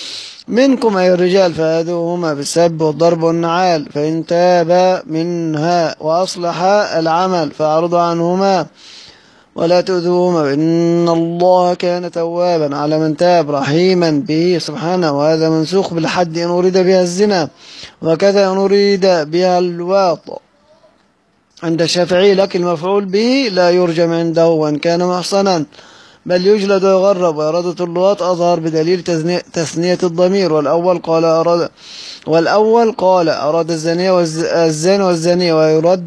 منكم أي الرجال فآذوهما بالسب والضرب والنعال، فإن تابا منها وأصلح العمل فأعرضوا عنهما ولا تؤذوهما إن الله كان توابا على من تاب رحيما به سبحانه. وهذا منسوخ بالحد إن أريد بها الزنا، وكذا إن أريد بها اللواط عند الشافعي، لكن المفعول به لا يرجم عنده وإن كان محصنا، بل يجلد ويغرب. وإرادة اللواط أظهر بدليل تثنية الضمير، والأول قال أراد والأول قال أراد الزانية والزاني والزانية، ويرد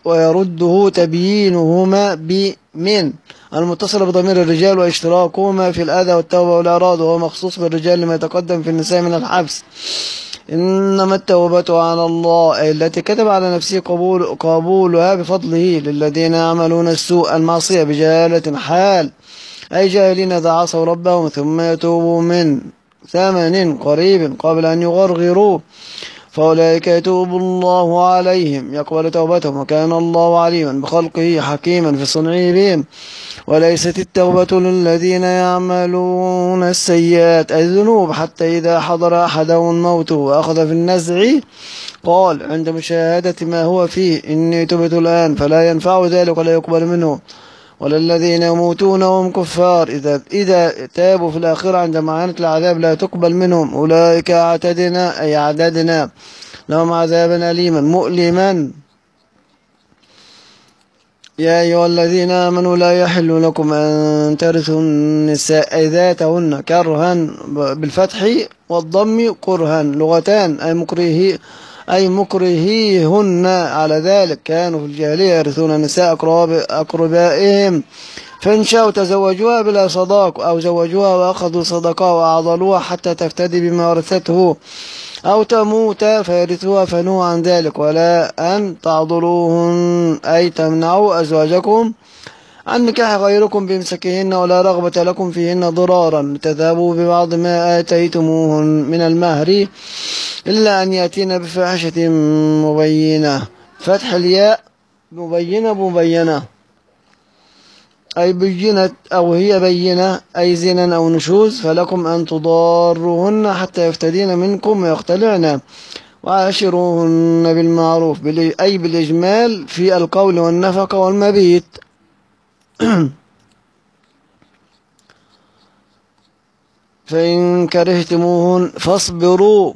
ويرده تبيينهما بمن المتصل بضمير الرجال واشتراكهما في الأذى والتوبة والإعراض، وهو مخصوص بالرجال لما يتقدم في النساء من الحبس. إنما التوبة على الله أي التي كتب على نفسه قبول قبولها بفضله للذين يعملون السوء المعصية بجهالة حال أي جاهلين إذا عصوا ربهم ثم يتوبوا من ثمن قريب قبل أن يغرغروا فأولئك يتوب الله عليهم يقبل توبتهم، وكان الله عليما بخلقه حكيما في صنعه بهم. وليست التوبة للذين يعملون السيئات أي الذنوب حتى إذا حضر أحدهم الموت وأخذ في النزع قال عند مشاهدة ما هو فيه إني تبت الآن، فلا ينفع ذلك ولا يقبل منه. وللذين يموتون وهم كفار إذا إذا تابوا في الآخرة عند معاناة العذاب لا تقبل منهم، أولئك اعتدنا أي أعددنا لهم عذابا أليما مؤلما. يا أيها الذين آمنوا لا يحل لكم أن ترثوا النساء ذاتهن كرها بالفتح والضم كرها لغتان أي مكرهي أي مكرهيهن على ذلك، كانوا في الجاهلية يرثون النساء أقربائهم فإن شاءوا تزوجوها بلا صداق أو زوجوها وأخذوا صدقاء وأعضلوها حتى تفتدي بما ورثته أو تموت فيرثوها فنهوا عن ذلك. ولا أن تعضلوهن أي تمنعوا أزواجكم عن نكاح غيركم بإمساكهن ولا رغبة لكم فيهن ضرارا تذهبوا ببعض ما آتيتموهن من المهر إلا أن يأتين بفاحشة مبينة فتح الياء مبينة مبينة أي بينة أو هي بينة أي زنا أو نشوز، فلكم أن تضاروهن حتى يفتدين منكم ويختلعن، وعاشروهن بالمعروف أي بالإجمال في القول والنفقة والمبيت. فإن كرهتموهن فاصبروا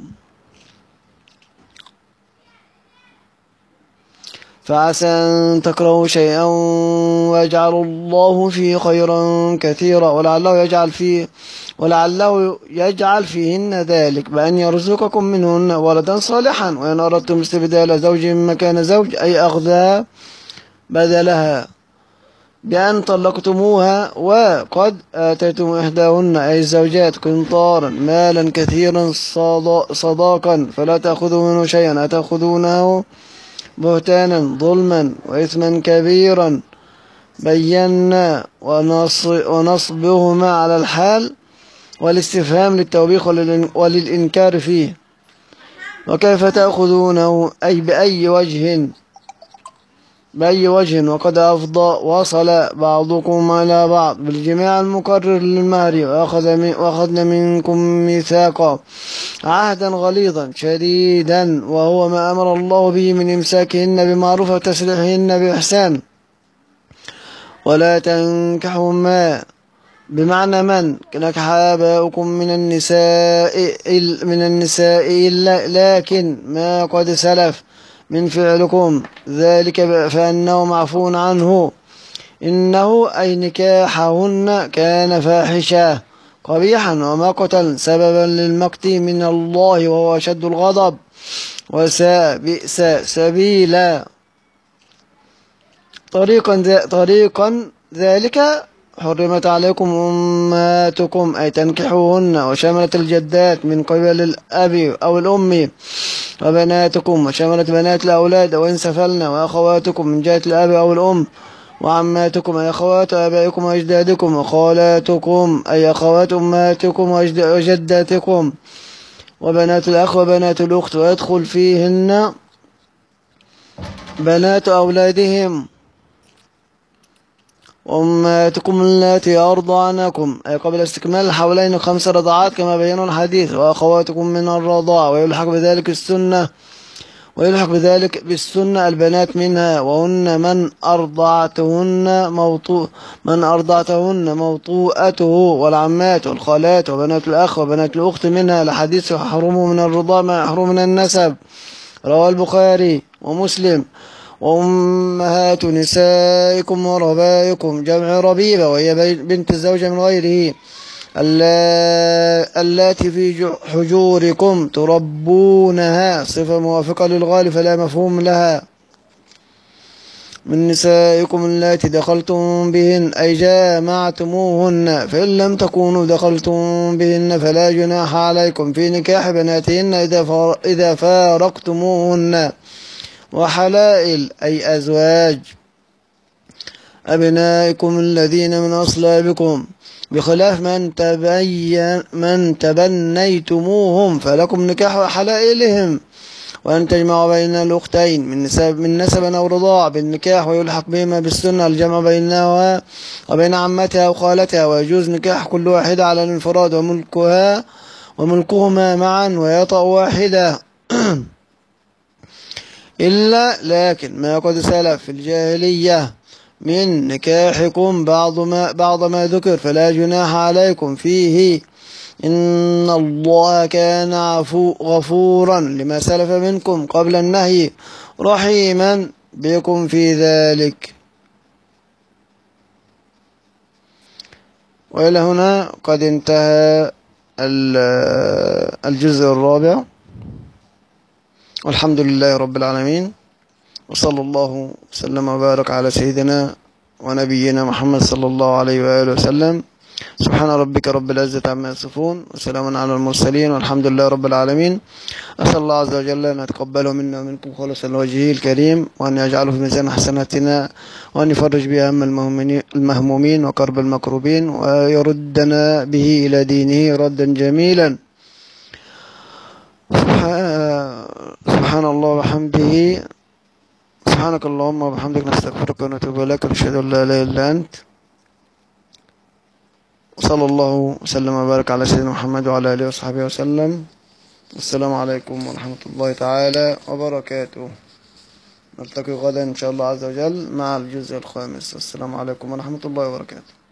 فعسى أن تكرهوا شيئا ويجعل الله فيه خيرا كثيرا، ولعله يجعل فيه ولعله يجعل فيهن ذلك بأن يرزقكم منهن ولدا صالحا. وإن أردتم استبدال زوج مكان زوج أي أخذها بدلها بأن طلقتموها وقد آتيتم إحداهن أي الزوجات قنطارا مالا كثيرا صداقا فلا تأخذوا منه شيئا أتأخذونه بهتانا ظلما وإثما كبيرا. بينا ونصبهما على الحال والاستفهام للتوبيخ وللإنكار فيه. وكيف تأخذونه أي بأي وجه بأي وجه وقد أفضى وصل بعضكم على بعض بالجماع المقرر للمهر وأخذن منكم ميثاقا عهدا غليظا شديدا، وهو ما أمر الله به من إمساكهن بمعروف وتسريحهن بإحسان. ولا تنكحوا ما بمعنى من نكح آباؤكم من النساء من النساء إلا لكن ما قد سلف من فعلكم ذلك فأنه معفو عنه إنه أي نكاحهن كان فاحشة قبيحا ومقتا سببا للمقت من الله وهو أشد الغضب وساء بئس سبيلا. طريقا طريقا ذلك حرمت عليكم أمهاتكم أي تنكحوهن، وشملت الجدات من قبل الأب أو الأم، وبناتكم وشملت بنات الأولاد وإن سفلن، وأخواتكم من جهة الأب أو الأم، وعماتكم أي أخوات آبائكم وأجدادكم، وخالاتكم أي أخوات أمهاتكم وجداتكم، وبنات الأخ وبنات الأخت، ويدخل فيهن بنات أولادهم، وأمهاتكم اللاتي أرضعنكم أي قبل استكمال الحولين خمس رضعات كما بينا الحديث، وأخواتكم من الرضاع، ويلحق بذلك السنة ويلحق بذلك بالسنة البنات منها، وهن من أرضعتهن موطوء من أرضعتهن موطوءته، والعمات والخالات وبنات الأخ وبنات الأخت منها، لحديث يحرم من الرضاع ما يحرم من النسب، رواه البخاري ومسلم. وأمهات نسائكم وربائكم جمع ربيبة، وهي بنت الزوجة من غيره، اللاتي في حجوركم تربونها، صفة موافقة للغالب فلا مفهوم لها. من نسائكم اللاتي دخلتم بهن أي جامعتموهن، فإن لم تكونوا دخلتم بهن فلا جناح عليكم في نكاح بناتهن إذا فارقتموهن. وحلائل أي أزواج أبنائكم الذين من أصلابكم، بخلاف من تبين من تبنيتموهم فلكم نكاح حلائلهم، وأن تجمعوا بين الأختين من نسب من نسب أو رضاع بالنكاح، ويلحق بهما بالسنة الجمع بينها وبين عمتها وخالتها، ويجوز نكاح كل واحدة على الانفراد وملكها وملكهما معا، ويطأ واحدة إلا لكن ما قد سلف في الجاهلية من نكاحكم بعض ما, بعض ما ذكر فلا جناح عليكم فيه، إن الله كان عفو غفورا لما سلف منكم قبل النهي رحيما بكم في ذلك. وإلى هنا قد انتهى الجزء الرابع، والحمد لله رب العالمين، وصلى الله وسلم وبارك على سيدنا ونبينا محمد صلى الله عليه وآله وسلم. سبحان ربك رب العزة عما يصفون، وسلام على المرسلين، والحمد لله رب العالمين. أسأل الله عز وجل أن يتقبله منا ومنكم خالصا لوجهه الكريم، وأن يجعله في ميزان حسناتنا، وأن يفرج به هم المهمومين وكرب المكروبين، ويردنا به إلى دينه ردا جميلا. سبحان الله وبحمده، سبحانك اللهم وبحمدك، نستغفرك ونتوب إليك، ونشهد أن لا إله إلا أنت. وصلى الله وسلم وبارك على سيدنا محمد وعلى آله وصحبه وسلم. السلام عليكم ورحمة الله تعالى وبركاته. نلتقي غدا إن شاء الله عز وجل مع الجزء الخامس. السلام عليكم ورحمة الله وبركاته.